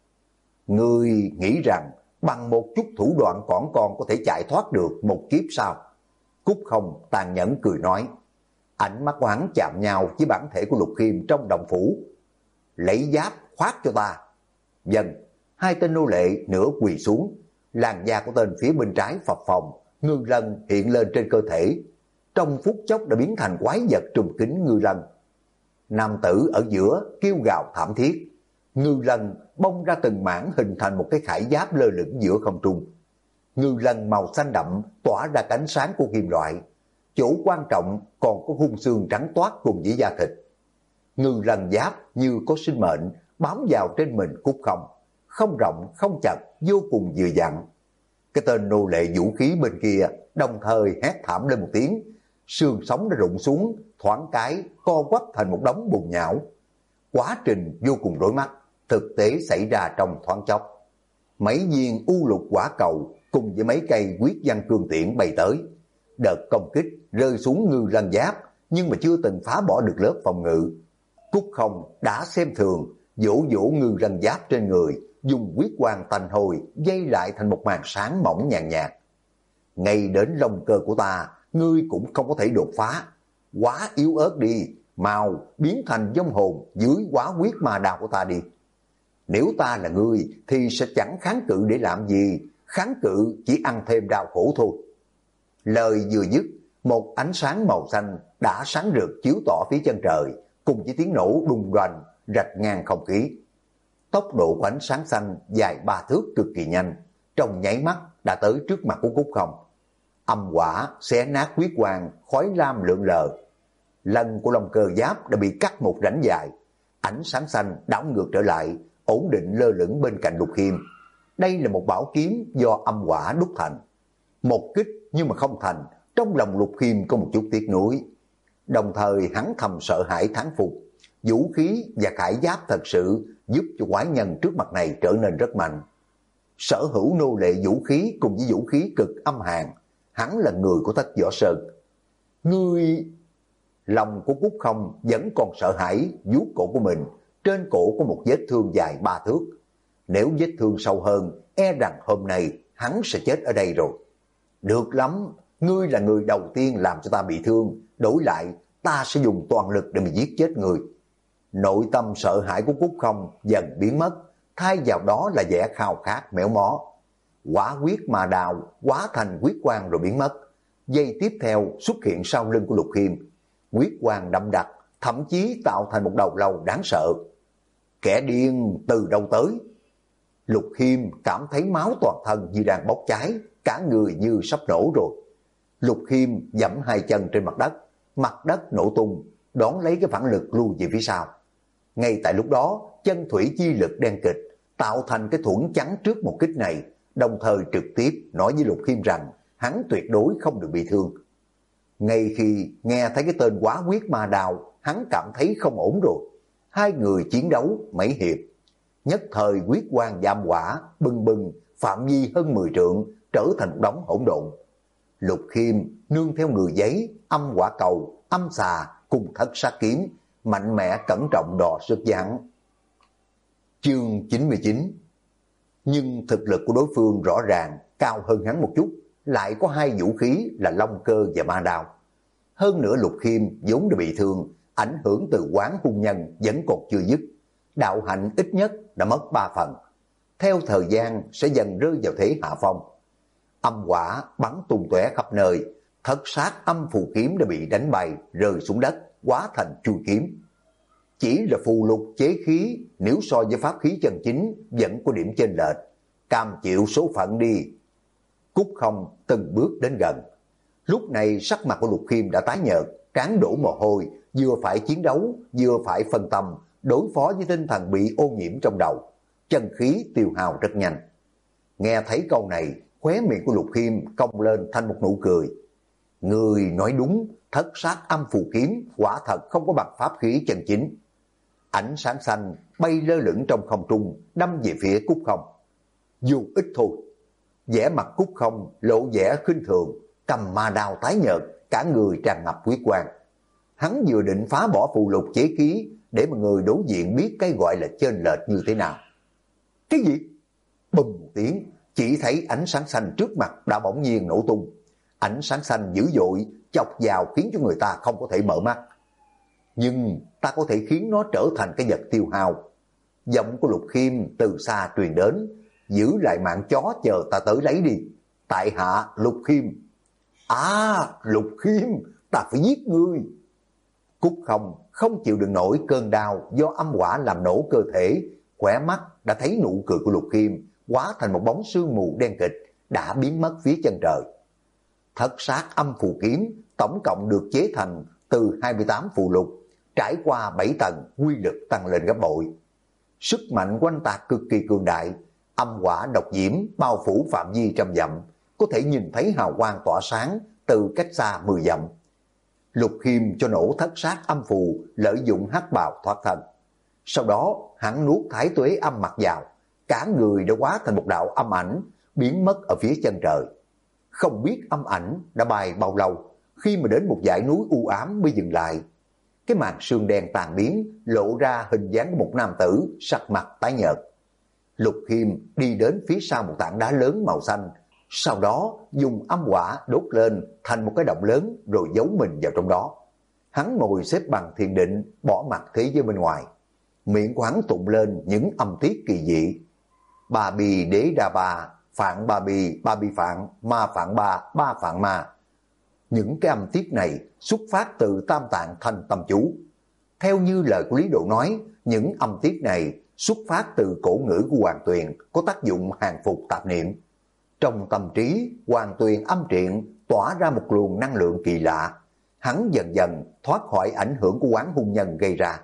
Ngươi nghĩ rằng bằng một chút thủ đoạn còn có thể chạy thoát được một kiếp sao? Cúc Không tàn nhẫn cười nói. Ánh mắt của hắn chạm nhau với bản thể của Lục Khiêm trong động phủ. Lấy giáp khoác cho ta. Dần, hai tên nô lệ nửa quỳ xuống, làn da của tên phía bên trái phập phồng, ngư lân hiện lên trên cơ thể. Trong phút chốc đã biến thành quái vật trùng kính ngư lân. Nam tử ở giữa kêu gào thảm thiết. Ngư lân bong ra từng mảng hình thành một cái khải giáp lơ lửng giữa không trung. Ngư lân màu xanh đậm tỏa ra ánh sáng của kim loại. Chỗ quan trọng còn có khung xương trắng toát cùng với da thịt. Ngư lân giáp như có sinh mệnh bám vào trên mình Cúc Không. Không rộng, không chật, vô cùng vừa dặn. Cái tên nô lệ vũ khí bên kia đồng thời hét thảm lên một tiếng. Xương sống đã rụng xuống, thoáng cái co quắp thành một đống bùn nhão. Quá trình vô cùng rối mắt, thực tế xảy ra trong thoáng chốc. Mấy viên u lục quả cầu cùng với mấy cây quyết văn cương tiễn bay tới. Đợt công kích rơi xuống ngư lân giáp nhưng mà chưa từng phá bỏ được lớp phòng ngự. Cúc Không đã xem thường, vỗ ngư lân giáp trên người, dùng quyết quang tanh hồi dây lại thành một màn sáng mỏng nhàn nhạt. Ngay đến lông cơ của ta, ngươi cũng không có thể đột phá. Quá yếu ớt đi, mau biến thành vong hồn dưới quá quyết ma đao của ta đi. Nếu ta là ngươi thì sẽ chẳng kháng cự để làm gì, kháng cự chỉ ăn thêm đau khổ thôi. Lời vừa dứt, một ánh sáng màu xanh đã sáng rực chiếu tỏ phía chân trời, cùng với tiếng nổ đùng đoành rạch ngang không khí. Tốc độ của ánh sáng xanh dài 3 thước cực kỳ nhanh, trong nháy mắt đã tới trước mặt của Cúc Không. Âm quả xé nát huyết quang, khói lam lượn lờ. Lân của lông cơ giáp đã bị cắt một rãnh dài. Ánh sáng xanh đảo ngược trở lại, ổn định lơ lửng bên cạnh Lục Khiêm. Đây là một bảo kiếm do âm quả đúc thành. Một kích nhưng mà không thành, trong lòng Lục Khiêm có một chút tiếc nuối. Đồng thời hắn thầm sợ hãi thán phục. Vũ khí và khải giáp thật sự giúp cho quái nhân trước mặt này trở nên rất mạnh. Sở hữu nô lệ vũ khí cùng với vũ khí cực âm hàn, hắn là người của Thất Võ Sơn. Ngươi... Lòng của Cúc Không vẫn còn sợ hãi vuốt cổ của mình, trên cổ có một vết thương dài 3 thước. Nếu vết thương sâu hơn, e rằng hôm nay hắn sẽ chết ở đây rồi. Được lắm, ngươi là người đầu tiên làm cho ta bị thương, đổi lại ta sẽ dùng toàn lực để mà giết chết ngươi. Nội tâm sợ hãi của Cúc Không dần biến mất, thay vào đó là vẻ khao khát méo mó. Quả quyết ma đao hóa thành quyết quang rồi biến mất. Giây tiếp theo xuất hiện sau lưng của Lục Khiêm. Quyết quang đậm đặc, thậm chí tạo thành một đầu lâu đáng sợ. Kẻ điên từ đâu tới? Lục Khiêm cảm thấy máu toàn thân như đang bốc cháy, cả người như sắp nổ rồi. Lục Khiêm giẫm hai chân trên mặt đất nổ tung, đón lấy cái phản lực lui về phía sau. Ngay tại lúc đó, chân thủy chi lực đen kịch, tạo thành cái thuẫn chắn trước một kích này, đồng thời trực tiếp nói với Lục Khiêm rằng hắn tuyệt đối không được bị thương. Ngay khi nghe thấy cái tên quá quyết ma đao, hắn cảm thấy không ổn rồi. Hai người chiến đấu mấy hiệp. Nhất thời quyết quang giam quả, bừng bừng, phạm vi hơn 10 trượng, trở thành một đống hỗn độn. Lục Khiêm nương theo người giấy, âm quả cầu, âm xà cùng thất sát kiếm, mạnh mẽ cẩn trọng đò sức giảng. Chương 99. Nhưng thực lực của đối phương rõ ràng cao hơn hắn một chút, lại có hai vũ khí là long cơ và ma đao. Hơn nữa Lục Khiêm vốn đã bị thương, ảnh hưởng từ quán hung nhân vẫn còn chưa dứt. Đạo hạnh ít nhất đã mất 3 phần. Theo thời gian sẽ dần rơi vào thế hạ phong. Âm quả bắn tung tóe khắp nơi, thất sát âm phù kiếm đã bị đánh bay, rơi xuống đất, hóa thành chui kiếm. Chỉ là phù lục chế khí, nếu so với pháp khí chân chính vẫn có điểm chênh lệch. Cam chịu số phận đi. Cúc Không từng bước đến gần. Lúc này sắc mặt của Lục Khiêm đã tái nhợt, trán đổ mồ hôi, vừa phải chiến đấu, vừa phải phân tâm, đối phó với tinh thần bị ô nhiễm trong đầu. Chân khí tiêu hao rất nhanh. Nghe thấy câu này, khóe miệng của Lục Khiêm cong lên thành một nụ cười. Người nói đúng, thất sát âm phù kiếm quả thật không có bằng pháp khí chân chính. Ánh sáng xanh bay lơ lửng trong không trung, đâm về phía Cúc Không. Dù ít thôi. Vẻ mặt Cúc Không lộ vẻ khinh thường, cầm ma đao tái nhợt, cả người tràn ngập huyết quang. Hắn vừa định phá bỏ phù lục chế khí để mà người đối diện biết cái gọi là chênh lệch như thế nào. Cái gì? bùm một tiếng, chỉ thấy ánh sáng xanh trước mặt đã bỗng nhiên nổ tung. Ánh sáng xanh dữ dội chọc vào khiến cho người ta không có thể mở mắt. Nhưng ta có thể khiến nó trở thành cái vật tiêu hao. Giọng của Lục Khiêm từ xa truyền đến, giữ lại mạng chó chờ ta tới lấy đi. Tại hạ Lục Khiêm. Lục Khiêm, ta phải giết ngươi. Cúc không chịu đựng nổi cơn đau do âm hỏa làm nổ cơ thể, khỏe mắt đã thấy nụ cười của Lục Khiêm hóa thành một bóng sương mù đen kịch đã biến mất phía chân trời. Thất sát âm phù kiếm tổng cộng được chế thành từ 28 phù lục, trải qua 7 tầng, quy lực tăng lên gấp bội. Sức mạnh của anh ta cực kỳ cường đại, âm hỏa độc diễm bao phủ phạm vi trăm dặm, có thể nhìn thấy hào quang tỏa sáng từ cách xa 10 dặm. Lục Khiêm cho nổ thất sát âm phù, lợi dụng hắc bào thoát thân. Sau đó hắn nuốt thái tuế âm mặc vào, cả người đã hóa thành một đạo âm ảnh, biến mất ở phía chân trời. Không biết âm ảnh đã bay bao lâu, khi mà đến một dãy núi u ám mới dừng lại. Cái màn sương đen tàn biến, lộ ra hình dáng của một nam tử, sắc mặt tái nhợt. Lục Khiêm đi đến phía sau một tảng đá lớn màu xanh, sau đó dùng âm hỏa đốt lên thành một cái động lớn rồi giấu mình vào trong đó. Hắn ngồi xếp bằng thiền định, bỏ mặt thế giới bên ngoài. Miệng của hắn tụng lên những âm tiết kỳ dị. Ba bì đế đa ba, phạn ba bì phạn, ma phạn ba phạn ma. Những cái âm tiết này xuất phát từ tam tạng thanh tâm chú. Theo như lời của Lý Độ nói, những âm tiết này xuất phát từ cổ ngữ của Hoàng Tuyền, có tác dụng hàng phục tạp niệm. Trong tâm trí, Hoàng Tuyền âm triện tỏa ra một luồng năng lượng kỳ lạ. Hắn dần dần thoát khỏi ảnh hưởng của quán hung nhân gây ra.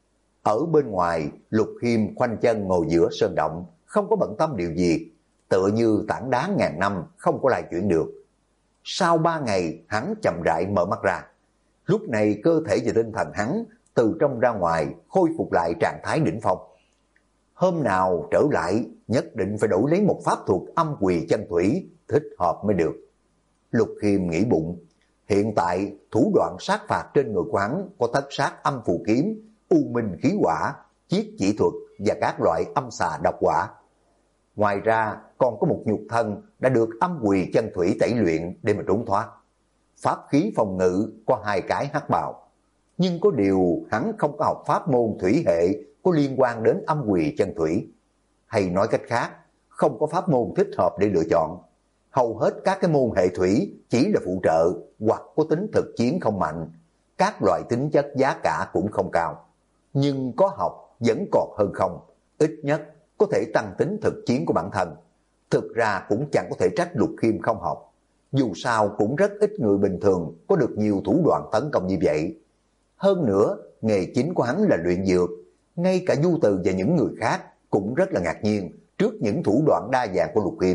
Ở bên ngoài, Lục Khiêm khoanh chân ngồi giữa sơn động, không có bận tâm điều gì, tựa như tảng đá ngàn năm không có lại chuyển được. Sau 3 ngày, hắn chậm rãi mở mắt ra. Lúc này cơ thể và tinh thần hắn từ trong ra ngoài khôi phục lại trạng thái đỉnh phong. Hôm nào trở lại nhất định phải đổi lấy một pháp thuật âm quỳ chân thủy thích hợp mới được. Lục Khiêm nghĩ bụng, hiện tại thủ đoạn sát phạt trên người quán có thất sát âm phù kiếm, u minh khí hỏa, chiết chỉ thuật và các loại âm xà độc hỏa. Ngoài ra còn có một nhục thân đã được âm quỳ chân thủy tẩy luyện để mà trốn thoát. Pháp khí phòng ngự có 2 cái hắc bào, nhưng có điều hắn không có học pháp môn thủy hệ có liên quan đến âm quỳ chân thủy. Hay nói cách khác, không có pháp môn thích hợp để lựa chọn. Hầu hết các cái môn hệ thủy chỉ là phụ trợ hoặc có tính thực chiến không mạnh. Các loại tính chất giá cả cũng không cao. Nhưng có học vẫn còn hơn không. Ít nhất có thể tăng tính thực chiến của bản thân. Thực ra cũng chẳng có thể trách Lục Khiêm không học. Dù sao cũng rất ít người bình thường có được nhiều thủ đoạn tấn công như vậy. Hơn nữa, nghề chính của hắn là luyện dược. Ngay cả Du Từ và những người khác cũng rất là ngạc nhiên trước những thủ đoạn đa dạng của Lục Khiêm.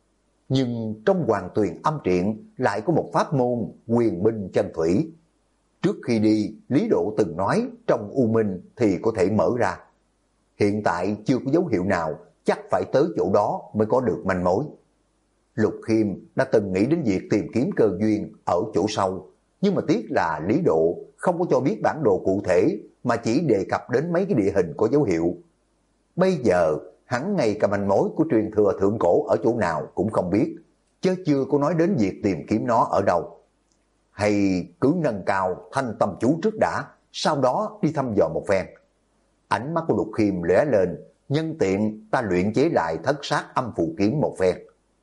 Nhưng trong Hoàng Tuyền âm triện lại có một pháp môn quyền minh chân thủy. Trước khi đi, Lý Độ từng nói trong u minh thì có thể mở ra. Hiện tại chưa có dấu hiệu nào, chắc phải tới chỗ đó mới có được manh mối. Lục Khiêm đã từng nghĩ đến việc tìm kiếm cơ duyên ở chỗ sâu, nhưng mà tiếc là Lý Độ không có cho biết bản đồ cụ thể mà chỉ đề cập đến mấy cái địa hình có dấu hiệu. Bây giờ hắn ngay cả manh mối của truyền thừa thượng cổ ở chỗ nào cũng không biết, chứ chưa có nói đến việc tìm kiếm nó ở đâu. Hay cứ nâng cao thanh tâm chú trước đã, sau đó đi thăm dò một phen. Ánh mắt của Lục Khiêm lóe lên, nhân tiện ta luyện chế lại thất sát âm phù kiếm một phen.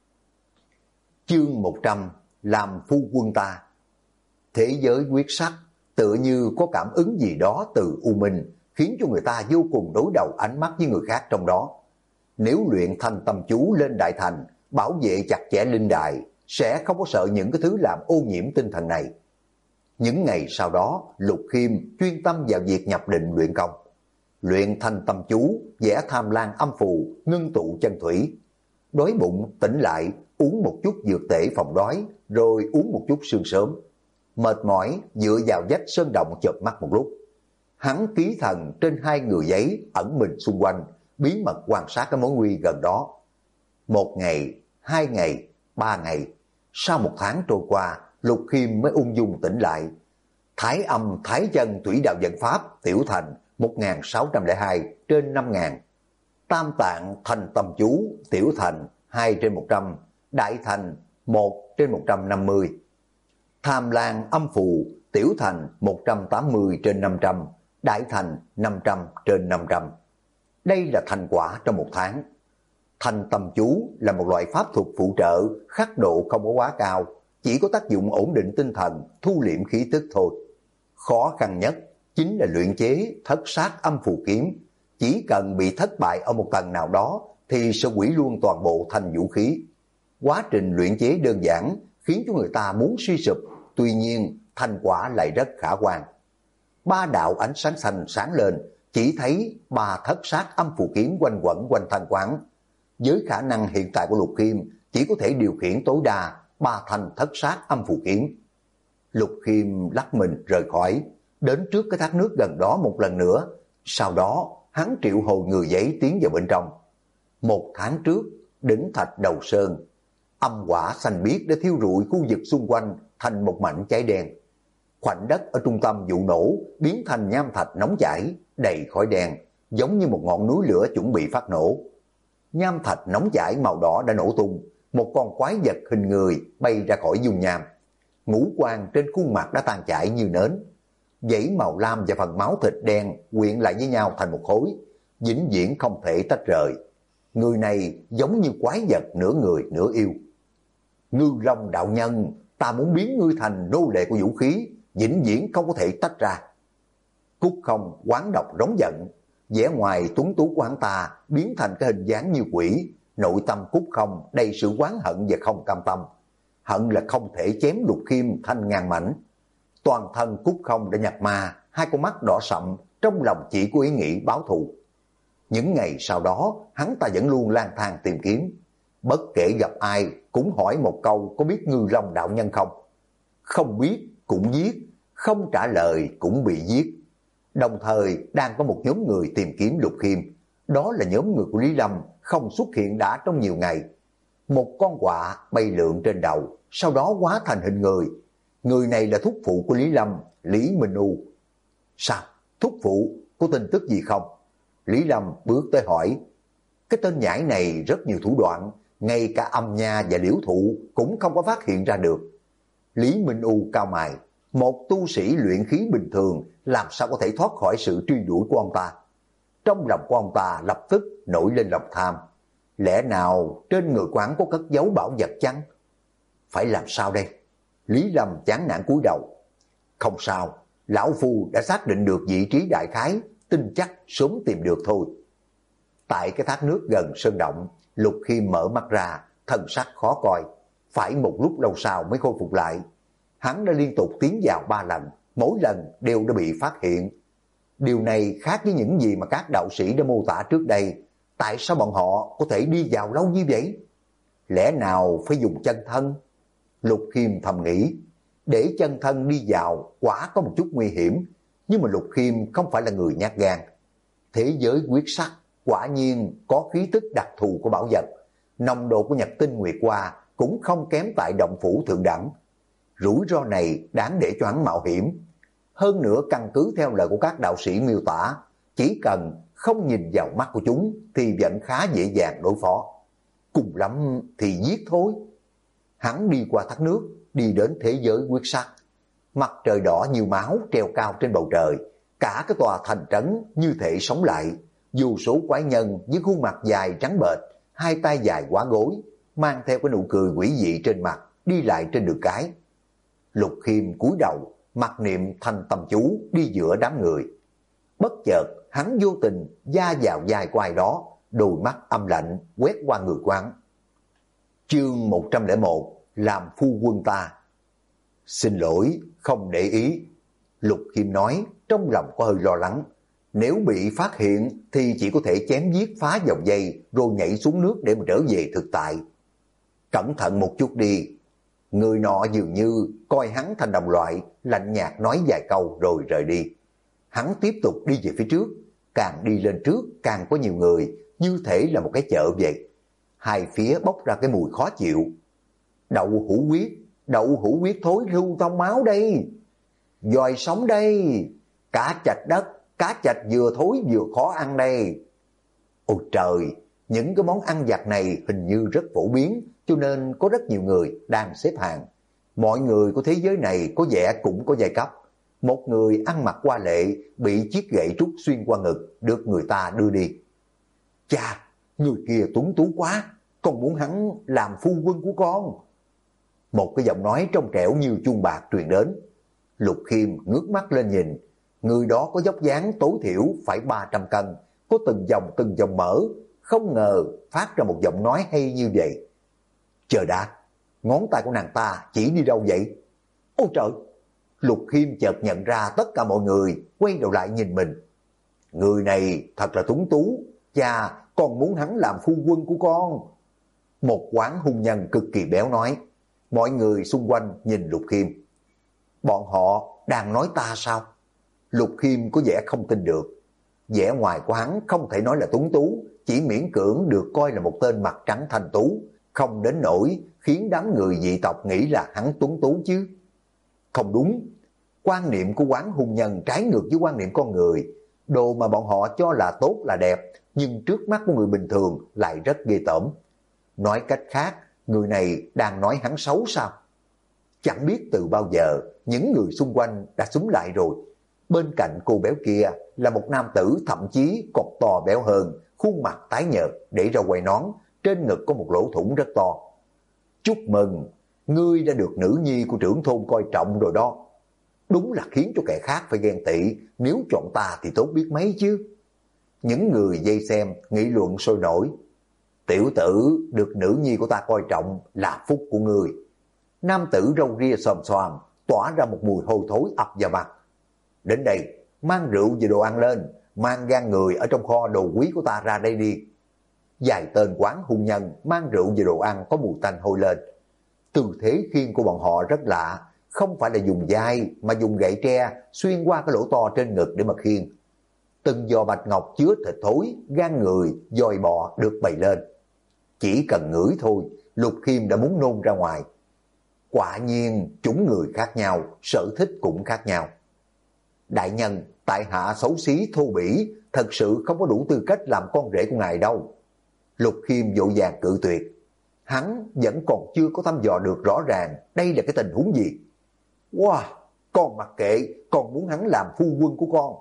Chương 100, làm phu quân ta. Thế giới quyết sắc, tựa như có cảm ứng gì đó từ u minh, khiến cho người ta vô cùng đối đầu ánh mắt với người khác trong đó. Nếu luyện thanh tâm chú lên đại thành, bảo vệ chặt chẽ linh đài, sẽ không có sợ những cái thứ làm ô nhiễm tinh thần này. Những ngày sau đó, Lục Khiêm chuyên tâm vào việc nhập định luyện công. Luyện thanh tâm chú, vẽ tham lan âm phù, ngưng tụ chân thủy. Đói bụng tỉnh lại, uống một chút dược tể phòng đói, rồi uống một chút sương sớm. Mệt mỏi, dựa vào vách sơn động chợp mắt một lúc. Hắn ký thần trên 2 người giấy ẩn mình xung quanh, bí mật quan sát cái mối nguy gần đó. 1 ngày, 2 ngày, 3 ngày, sau 1 tháng trôi qua, Lục Khiêm mới ung dung tỉnh lại. Thái âm thái chân thủy đạo dẫn pháp tiểu thành 1602 trên 5000. Tam tạng thành tâm chú, tiểu thành 2/100, đại thành 1/150. Tham lan âm phù, tiểu thành 180/500, đại thành 500/500. Đây là thành quả trong một tháng. Thành tâm chú là một loại pháp thuật phụ trợ, khắc độ không có quá cao, chỉ có tác dụng ổn định tinh thần, thu liễm khí tức thôi. Khó khăn nhất chính là luyện chế thất sát âm phù kiếm. Chỉ cần bị thất bại ở một tầng nào đó thì sẽ hủy luôn toàn bộ thành vũ khí. Quá trình luyện chế đơn giản khiến cho người ta muốn suy sụp, tuy nhiên thành quả lại rất khả quan. Ba đạo ánh sáng xanh sáng lên, chỉ thấy ba thất sát âm phù kiếm quanh quẩn quanh thân quán. Với khả năng hiện tại của Lục Khiêm, chỉ có thể điều khiển tối đa ba thanh thất sát âm phù kiếm. Lục Khiêm lắc mình rời khỏi, đến trước cái thác nước gần đó một lần nữa, sau đó hắn triệu hồi người giấy tiến vào bên trong. Một tháng trước, đỉnh thạch đầu sơn, âm hỏa xanh biếc đã thiêu rụi khu vực xung quanh thành một mảnh cháy đen. Khoảnh đất ở trung tâm vụ nổ biến thành nham thạch nóng chảy, đầy khói đen, giống như một ngọn núi lửa chuẩn bị phát nổ. Nham thạch nóng chảy màu đỏ đã nổ tung, một con quái vật hình người bay ra khỏi dung nham. Ngũ quan trên khuôn mặt đã tan chảy như nến. Dãy màu lam và phần máu thịt đen quyện lại với nhau thành một khối, vĩnh viễn không thể tách rời. Người này giống như quái vật nửa người nửa yêu. Ngư Long đạo nhân, ta muốn biến ngươi thành nô lệ của vũ khí, vĩnh viễn không có thể tách ra. Cúc Không oán độc rống giận, vẻ ngoài tuấn tú của hắn ta biến thành cái hình dáng như quỷ, nội tâm Cúc Không đầy sự oán hận và không cam tâm. Hận là không thể chém Lục Khiêm thành ngàn mảnh. Toàn thân Cúc Không đã nhập ma, hai con mắt đỏ sậm, trong lòng chỉ có ý nghĩ báo thù. Những ngày sau đó, hắn ta vẫn luôn lang thang tìm kiếm. Bất kể gặp ai, cũng hỏi một câu có biết Ngư Long đạo nhân không? Không biết cũng giết, không trả lời cũng bị giết. Đồng thời đang có một nhóm người tìm kiếm Lục Khiêm. Đó là nhóm người của Lý Lâm, không xuất hiện đã trong nhiều ngày. Một con quạ bay lượn trên đầu, sau đó hóa thành hình người. Người này là thúc phụ của Lý Lâm, Lý Minh U. Sao? Thúc phụ, có tin tức gì không? Lý Lâm bước tới hỏi. Cái tên nhãi này rất nhiều thủ đoạn, ngay cả Âm Nha và Liễu Thụ cũng không có phát hiện ra được. Lý Minh U cao mày, một tu sĩ luyện khí bình thường làm sao có thể thoát khỏi sự truy đuổi của ông ta? Trong lòng của ông ta lập tức nổi lên lòng tham. Lẽ nào trên người quán có cất giấu bảo vật chăng? Phải làm sao đây? Lý Lâm chán nản cúi đầu. Không sao, lão phu đã xác định được vị trí đại khái, tin chắc sớm tìm được thôi. Tại cái thác nước gần sơn động, Lục Khiêm mở mắt ra, thần sắc khó coi, phải một lúc lâu sau mới khôi phục lại. Hắn đã liên tục tiến vào 3 lần, mỗi lần đều đã bị phát hiện. Điều này khác với những gì mà các đạo sĩ đã mô tả trước đây. Tại sao bọn họ có thể đi vào lâu như vậy? Lẽ nào phải dùng chân thân? Lục Khiêm thầm nghĩ, để chân thân đi vào quả có một chút nguy hiểm, nhưng mà Lục Khiêm không phải là người nhát gan. Thế giới quyết sắc quả nhiên có khí tức đặc thù của bảo vật, nồng độ của Nhật Tinh Nguyệt Hoa cũng không kém tại động phủ thượng đẳng. Rủi ro này đáng để cho hắn mạo hiểm. Hơn nữa căn cứ theo lời của các đạo sĩ miêu tả, chỉ cần không nhìn vào mắt của chúng thì vẫn khá dễ dàng đối phó. Cùng lắm thì giết thôi. Hắn đi qua thác nước, đi đến thế giới quyết sắc. Mặt trời đỏ như máu treo cao trên bầu trời, cả cái tòa thành trấn như thể sống lại. Vô số quái nhân với khuôn mặt dài trắng bệch, hai tay dài quá gối, mang theo cái nụ cười quỷ dị trên mặt, đi lại trên đường cái. Lục Khiêm cúi đầu, mặc niệm thanh tâm chú đi giữa đám người. Bất chợt hắn vô tình da vào vai của ai đó, đôi mắt âm lạnh quét qua người quán. Chương 101, làm phu quân ta. Xin lỗi, không để ý. Lục Khiêm nói, trong lòng có hơi lo lắng. Nếu bị phát hiện thì chỉ có thể chém giết phá vòng dây rồi nhảy xuống nước để mà trở về thực tại. Cẩn thận một chút đi. Người nọ dường như coi hắn thành đồng loại, lạnh nhạt nói vài câu rồi rời đi. Hắn tiếp tục đi về phía trước, càng đi lên trước càng có nhiều người, như thể là một cái chợ vậy. Hai phía bốc ra cái mùi khó chịu. Đậu hũ huyết thối lưu thông máu đây. Dòi sống đây. Cá chạch đất, cá chạch vừa thối vừa khó ăn đây. Ôi trời, những cái món ăn vặt này hình như rất phổ biến, cho nên có rất nhiều người đang xếp hàng. Mọi người của thế giới này có vẻ cũng có giai cấp. Một người ăn mặc hoa lệ bị chiếc gậy trúc xuyên qua ngực được người ta đưa đi. Chà, người kia tuấn tú quá, con muốn hắn làm phu quân của con. Một cái giọng nói trong trẻo như chuông bạc truyền đến. Lục Khiêm ngước mắt lên nhìn, người đó có dốc dáng tối thiểu phải 300 cân, có từng dòng mỡ, không ngờ phát ra một giọng nói hay như vậy. Chờ đã, ngón tay của nàng ta chỉ đi đâu vậy? Ôi trời! Lục Khiêm chợt nhận ra tất cả mọi người quay đầu lại nhìn mình. Người này thật là tuấn tú, cha, con muốn hắn làm phu quân của con. Một quán hung nhân cực kỳ béo nói. Mọi người xung quanh nhìn Lục Khiêm. Bọn họ đang nói ta sao? Lục Khiêm có vẻ không tin được. Vẻ ngoài của hắn không thể nói là tuấn tú, chỉ miễn cưỡng được coi là một tên mặt trắng thanh tú, không đến nỗi khiến đám người dị tộc nghĩ là hắn tuấn tú chứ. Không đúng, quan niệm của quán hung nhân trái ngược với quan niệm con người. Đồ mà bọn họ cho là tốt là đẹp, nhưng trước mắt của người bình thường lại rất ghê tởm. Nói cách khác, người này đang nói hắn xấu sao? Chẳng biết từ bao giờ, những người xung quanh đã xúm lại rồi. Bên cạnh cô béo kia là một nam tử thậm chí còn to béo hơn, khuôn mặt tái nhợt, để ra quai nón, trên ngực có một lỗ thủng rất to. Chúc mừng, ngươi đã được nữ nhi của trưởng thôn coi trọng rồi đó. Đúng là khiến cho kẻ khác phải ghen tị, nếu chọn ta thì tốt biết mấy chứ. Những người vây xem nghị luận sôi nổi. Tiểu tử được nữ nhi của ta coi trọng là phúc của ngươi. Nam tử râu ria xòm xoàm tỏa ra một mùi hôi thối ập vào mặt. Đến đây, mang rượu và đồ ăn lên, mang gan người ở trong kho đồ quý của ta ra đây đi. Vài tên quán hung nhân mang rượu và đồ ăn có mùi tanh hôi lên. Tư thế khiêng của bọn họ rất lạ, không phải là dùng dai mà dùng gậy tre xuyên qua cái lỗ to trên ngực để mà khiêng. Từng giò bạch ngọc chứa thịt thối, gan người, dòi bò được bày lên. Chỉ cần ngửi thôi, Lục Khiêm đã muốn nôn ra ngoài. Quả nhiên chúng người khác nhau, sở thích cũng khác nhau. Đại nhân, tại hạ xấu xí thô bỉ, thật sự không có đủ tư cách làm con rể của ngài đâu. Lục Khiêm vội vàng cự tuyệt. Hắn vẫn còn chưa có thăm dò được rõ ràng đây là cái tình huống gì. Wow, con mặc kệ, con muốn hắn làm phu quân của con.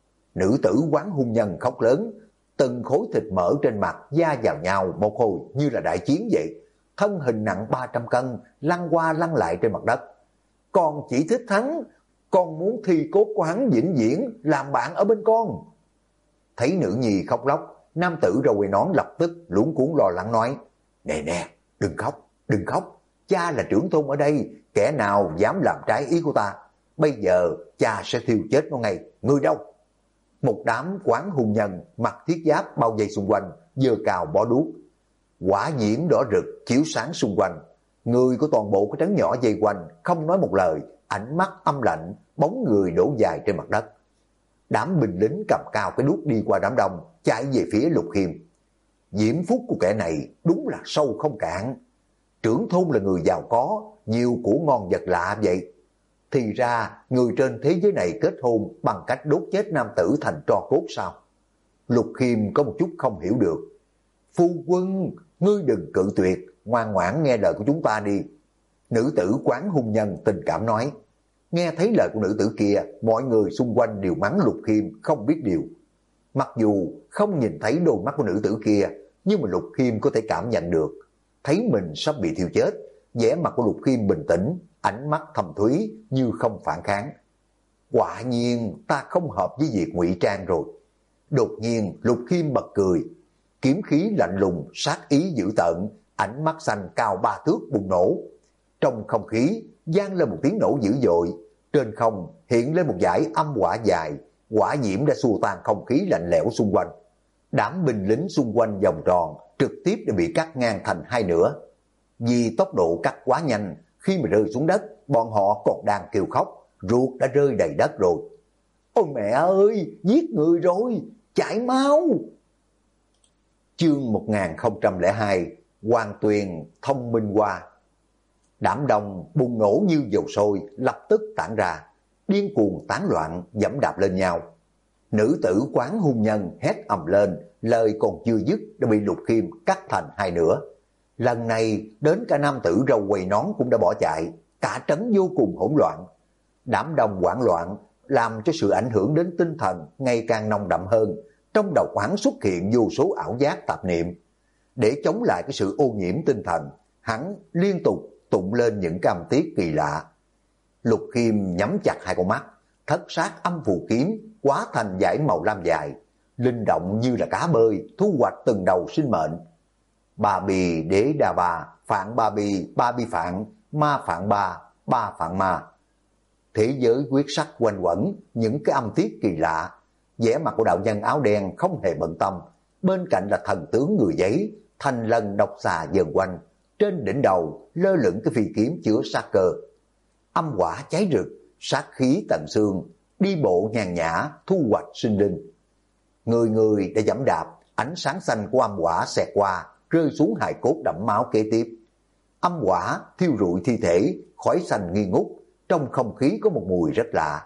Nữ tử quán hung nhân khóc lớn, từng khối thịt mỡ trên mặt da vào nhau một hồi như là đại chiến vậy. Thân hình nặng 300 cân, lăn qua lăn lại trên mặt đất. Con chỉ thích hắn, con muốn thi cốt của hắn vĩnh viễn làm bạn ở bên con. Thấy nữ nhi khóc lóc, nam tử râu quai nón lập tức luống cuống lo lắng nói. Nè nè, đừng khóc, cha là trưởng thôn ở đây, kẻ nào dám làm trái ý của ta, bây giờ cha sẽ thiêu chết nó ngay, ngươi đâu? Một đám quán hung nhân mặc thiết giáp bao vây xung quanh, giơ cào bó đuốc. Hỏa diễm đỏ rực chiếu sáng xung quanh, người của toàn bộ cái trấn nhỏ vây quanh không nói một lời, ánh mắt âm lạnh, bóng người đổ dài trên mặt đất. Đám binh lính cầm cao cái đuốc đi qua đám đông, chạy về phía Lục Khiêm. Diễm phúc của kẻ này đúng là sâu không cạn. Trưởng thôn là người giàu có, nhiều của ngon vật lạ vậy. Thì ra người trên thế giới này kết hôn bằng cách đốt chết nam tử thành tro cốt sao? Lục Khiêm có một chút không hiểu được. Phu quân, ngươi đừng cự tuyệt, ngoan ngoãn nghe lời của chúng ta đi. Nữ tử quán hung nhân tình cảm nói. Nghe thấy lời của nữ tử kia, mọi người xung quanh đều mắng Lục Khiêm không biết điều. Mặc dù không nhìn thấy đôi mắt của nữ tử kia, nhưng mà Lục Khiêm có thể cảm nhận được. Thấy mình sắp bị thiêu chết, vẻ mặt của Lục Khiêm bình tĩnh, ánh mắt thầm thúy như không phản kháng. Quả nhiên ta không hợp với việc ngụy trang rồi. Đột nhiên Lục Khiêm bật cười, kiếm khí lạnh lùng, sát ý dữ tợn, ánh mắt xanh cao 3 thước bùng nổ. Trong không khí vang lên một tiếng nổ dữ dội, trên không hiện lên một dải âm hỏa dài, hỏa diễm đã xua tan không khí lạnh lẽo xung quanh. Đám binh lính xung quanh vòng tròn trực tiếp đã bị cắt ngang thành hai nửa. Vì tốc độ cắt quá nhanh, khi mà rơi xuống đất, bọn họ còn đang kêu khóc, ruột đã rơi đầy đất rồi. Ôi mẹ ơi, giết người rồi, chảy máu. Chương 1002, Hoàng Tuyền thông minh qua. Đám đông bùng nổ như dầu sôi, lập tức tản ra, điên cuồng tán loạn, dẫm đạp lên nhau. Nữ tử Quán hung nhân hét ầm lên, lời còn chưa dứt đã bị Lục Khiêm cắt thành hai nửa. Lần này đến cả nam tử râu quầy nón cũng đã bỏ chạy, cả trấn vô cùng hỗn loạn. Đám đông hoảng loạn làm cho sự ảnh hưởng đến tinh thần ngày càng nồng đậm hơn, trong đầu Quán xuất hiện vô số ảo giác tạp niệm. Để chống lại cái sự ô nhiễm tinh thần, hắn liên tục tụng lên những cái âm tiết kỳ lạ. Lục Khiêm nhắm chặt hai con mắt, thất sát âm phù kiếm hóa thành dải màu lam dài, linh động như là cá bơi thu hoạch từng đầu sinh mệnh. Ba bì đế đà bà, phạn ba bi phạn, ma phạn ba phạn ma. Thế giới quyết sắc quanh quẩn những cái âm tiết kỳ lạ. Vẻ mặt của đạo nhân áo đen không hề bận tâm, bên cạnh là thần tướng người giấy, thành lần độc xà dần quanh, trên đỉnh đầu lơ lửng cái phi kiếm chứa sát cơ. Âm quả cháy rực, sát khí tận xương, đi bộ nhàn nhã thu hoạch sinh linh. Người người đã giẫm đạp, ánh sáng xanh của âm quả xẹt qua, rơi xuống hài cốt đẫm máu kế tiếp. Âm quả thiêu rụi thi thể, khói xanh nghi ngút, trong không khí có một mùi rất lạ.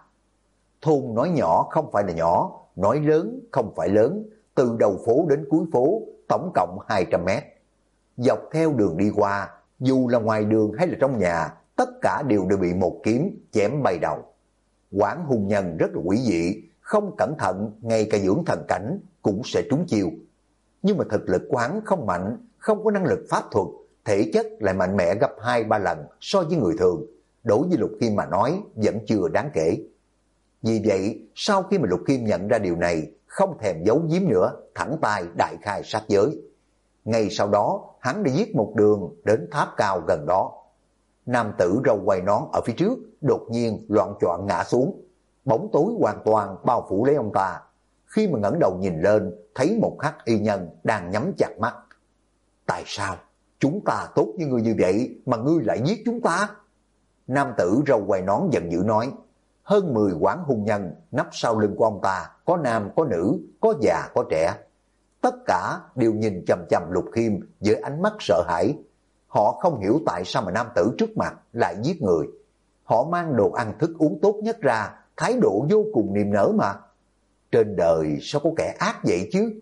Thôn nói nhỏ không phải là nhỏ, nói lớn không phải lớn, từ đầu phố đến cuối phố, tổng cộng 200 mét. Dọc theo đường đi qua, dù là ngoài đường hay là trong nhà, tất cả đều bị một kiếm chém bay đầu. Quán hung nhân rất là quỷ dị, không cẩn thận ngay cả dưỡng thần cảnh cũng sẽ trúng chiêu. Nhưng mà thực lực quán không mạnh, không có năng lực pháp thuật, thể chất lại mạnh mẽ gấp 2-3 lần so với người thường. Đối với Lục Khiêm mà nói vẫn chưa đáng kể. Vì vậy, sau khi mà Lục Khiêm nhận ra điều này, không thèm giấu giếm nữa, thẳng tay đại khai sát giới. Ngay sau đó, hắn đã giết một đường đến tháp cao gần đó. Nam tử râu quai nón ở phía trước đột nhiên loạn choạng ngã xuống, bóng tối hoàn toàn bao phủ lấy ông ta. Khi mà ngẩng đầu nhìn lên, thấy một hắc y nhân đang nhắm chặt mắt. Tại sao chúng ta tốt như ngươi như vậy mà ngươi lại giết chúng ta? Nam tử râu quai nón giận dữ nói. Hơn 10 quán hung nhân nấp sau lưng của ông ta, có nam có nữ, có già có trẻ. Tất cả đều nhìn chằm chằm Lục Khiêm với ánh mắt sợ hãi. Họ không hiểu tại sao mà nam tử trước mặt lại giết người. Họ mang đồ ăn thức uống tốt nhất ra, thái độ vô cùng niềm nở mà. Trên đời sao có kẻ ác vậy chứ?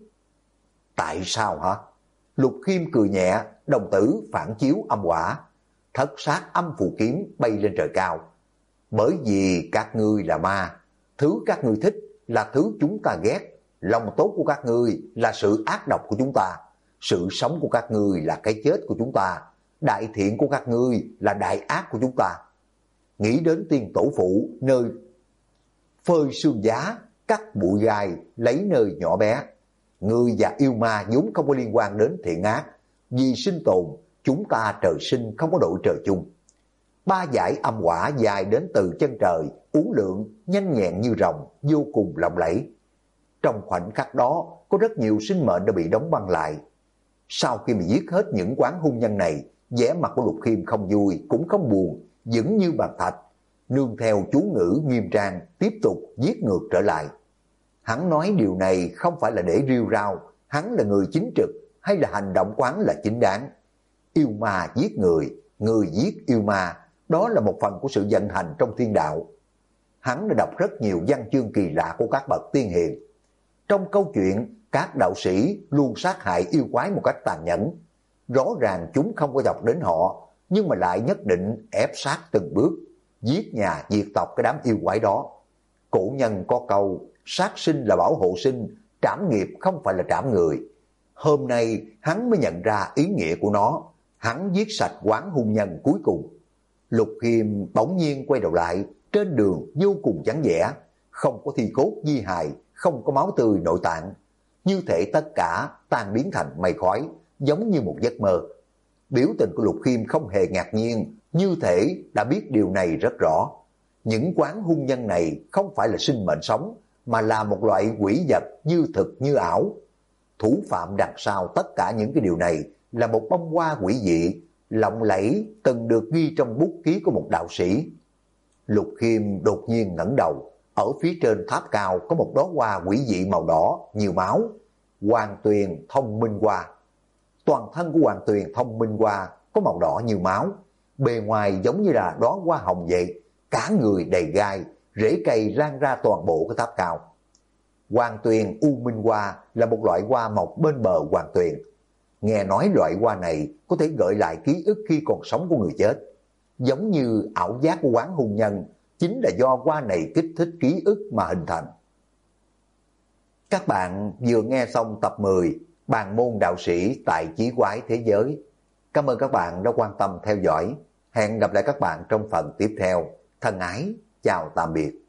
Tại sao hả? Lục Khiêm cười nhẹ, đồng tử phản chiếu âm quả. Thất sát âm phù kiếm bay lên trời cao. Bởi vì các ngươi là ma, thứ các ngươi thích là thứ chúng ta ghét. Lòng tốt của các ngươi là sự ác độc của chúng ta. Sự sống của các ngươi là cái chết của chúng ta. Đại thiện của các ngươi là đại ác của chúng ta. Nghĩ đến tiên tổ phụ nơi phơi xương giá, cắt bụi gai, lấy nơi nhỏ bé. Ngươi và yêu ma vốn không có liên quan đến thiện ác. Vì sinh tồn, chúng ta trời sinh không có đội trời chung. 3 dải âm quả dài đến từ chân trời, uốn lượn, nhanh nhẹn như rồng, vô cùng lộng lẫy. Trong khoảnh khắc đó, có rất nhiều sinh mệnh đã bị đóng băng lại. Sau khi mà giết hết những quán hung nhân này, vẻ mặt của Lục Khiêm không vui, cũng không buồn, vững như bàn thạch. Nương theo chú ngữ nghiêm trang, tiếp tục giết ngược trở lại. Hắn nói điều này không phải là để rêu rao, hắn là người chính trực, hay là hành động quán là chính đáng. Yêu ma giết người, người giết yêu ma, đó là một phần của sự vận hành trong thiên đạo. Hắn đã đọc rất nhiều văn chương kỳ lạ của các bậc tiên hiền. Trong câu chuyện, các đạo sĩ luôn sát hại yêu quái một cách tàn nhẫn. Rõ ràng chúng không có dọc đến họ, nhưng mà lại nhất định ép sát từng bước, giết nhà diệt tộc cái đám yêu quái đó. Cổ nhân có câu, sát sinh là bảo hộ sinh, trảm nghiệp không phải là trảm người. Hôm nay hắn mới nhận ra ý nghĩa của nó. Hắn giết sạch quán hung nhân cuối cùng. Lục Khiêm bỗng nhiên quay đầu lại, trên đường vô cùng vắng vẻ, không có thi cốt di hài, không có máu tươi nội tạng. Như thể tất cả tan biến thành mây khói, giống như một giấc mơ. Biểu tình của Lục Khiêm không hề ngạc nhiên, như thể đã biết điều này rất rõ. Những quán hung nhân này không phải là sinh mệnh sống, mà là một loại quỷ vật như thực như ảo. Thủ phạm đằng sau tất cả những cái điều này là một bông hoa quỷ dị, lộng lẫy từng được ghi trong bút ký của một đạo sĩ. Lục Khiêm đột nhiên ngẩng đầu, ở phía trên tháp cao có một đóa hoa quỷ dị màu đỏ nhiều máu, Hoàng Tuyền Thông Minh Hoa. Toàn thân của Hoàng Tuyền Thông Minh Hoa có màu đỏ như máu, bề ngoài giống như là đóa hoa hồng vậy, cả người đầy gai, rễ cây lan ra toàn bộ cái tháp cao. Hoàng tuyền U Minh Hoa là một loại hoa mọc bên bờ hoàng tuyền. Nghe nói loại hoa này có thể gợi lại ký ức khi còn sống của người chết. Giống như ảo giác của Quán Hung Nhân, chính là do hoa này kích thích ký ức mà hình thành. Các bạn vừa nghe xong tập 10 Bàn môn đạo sĩ tại chí quái thế giới. Cảm ơn các bạn đã quan tâm theo dõi. Hẹn gặp lại các bạn trong phần tiếp theo. Thân ái, chào tạm biệt.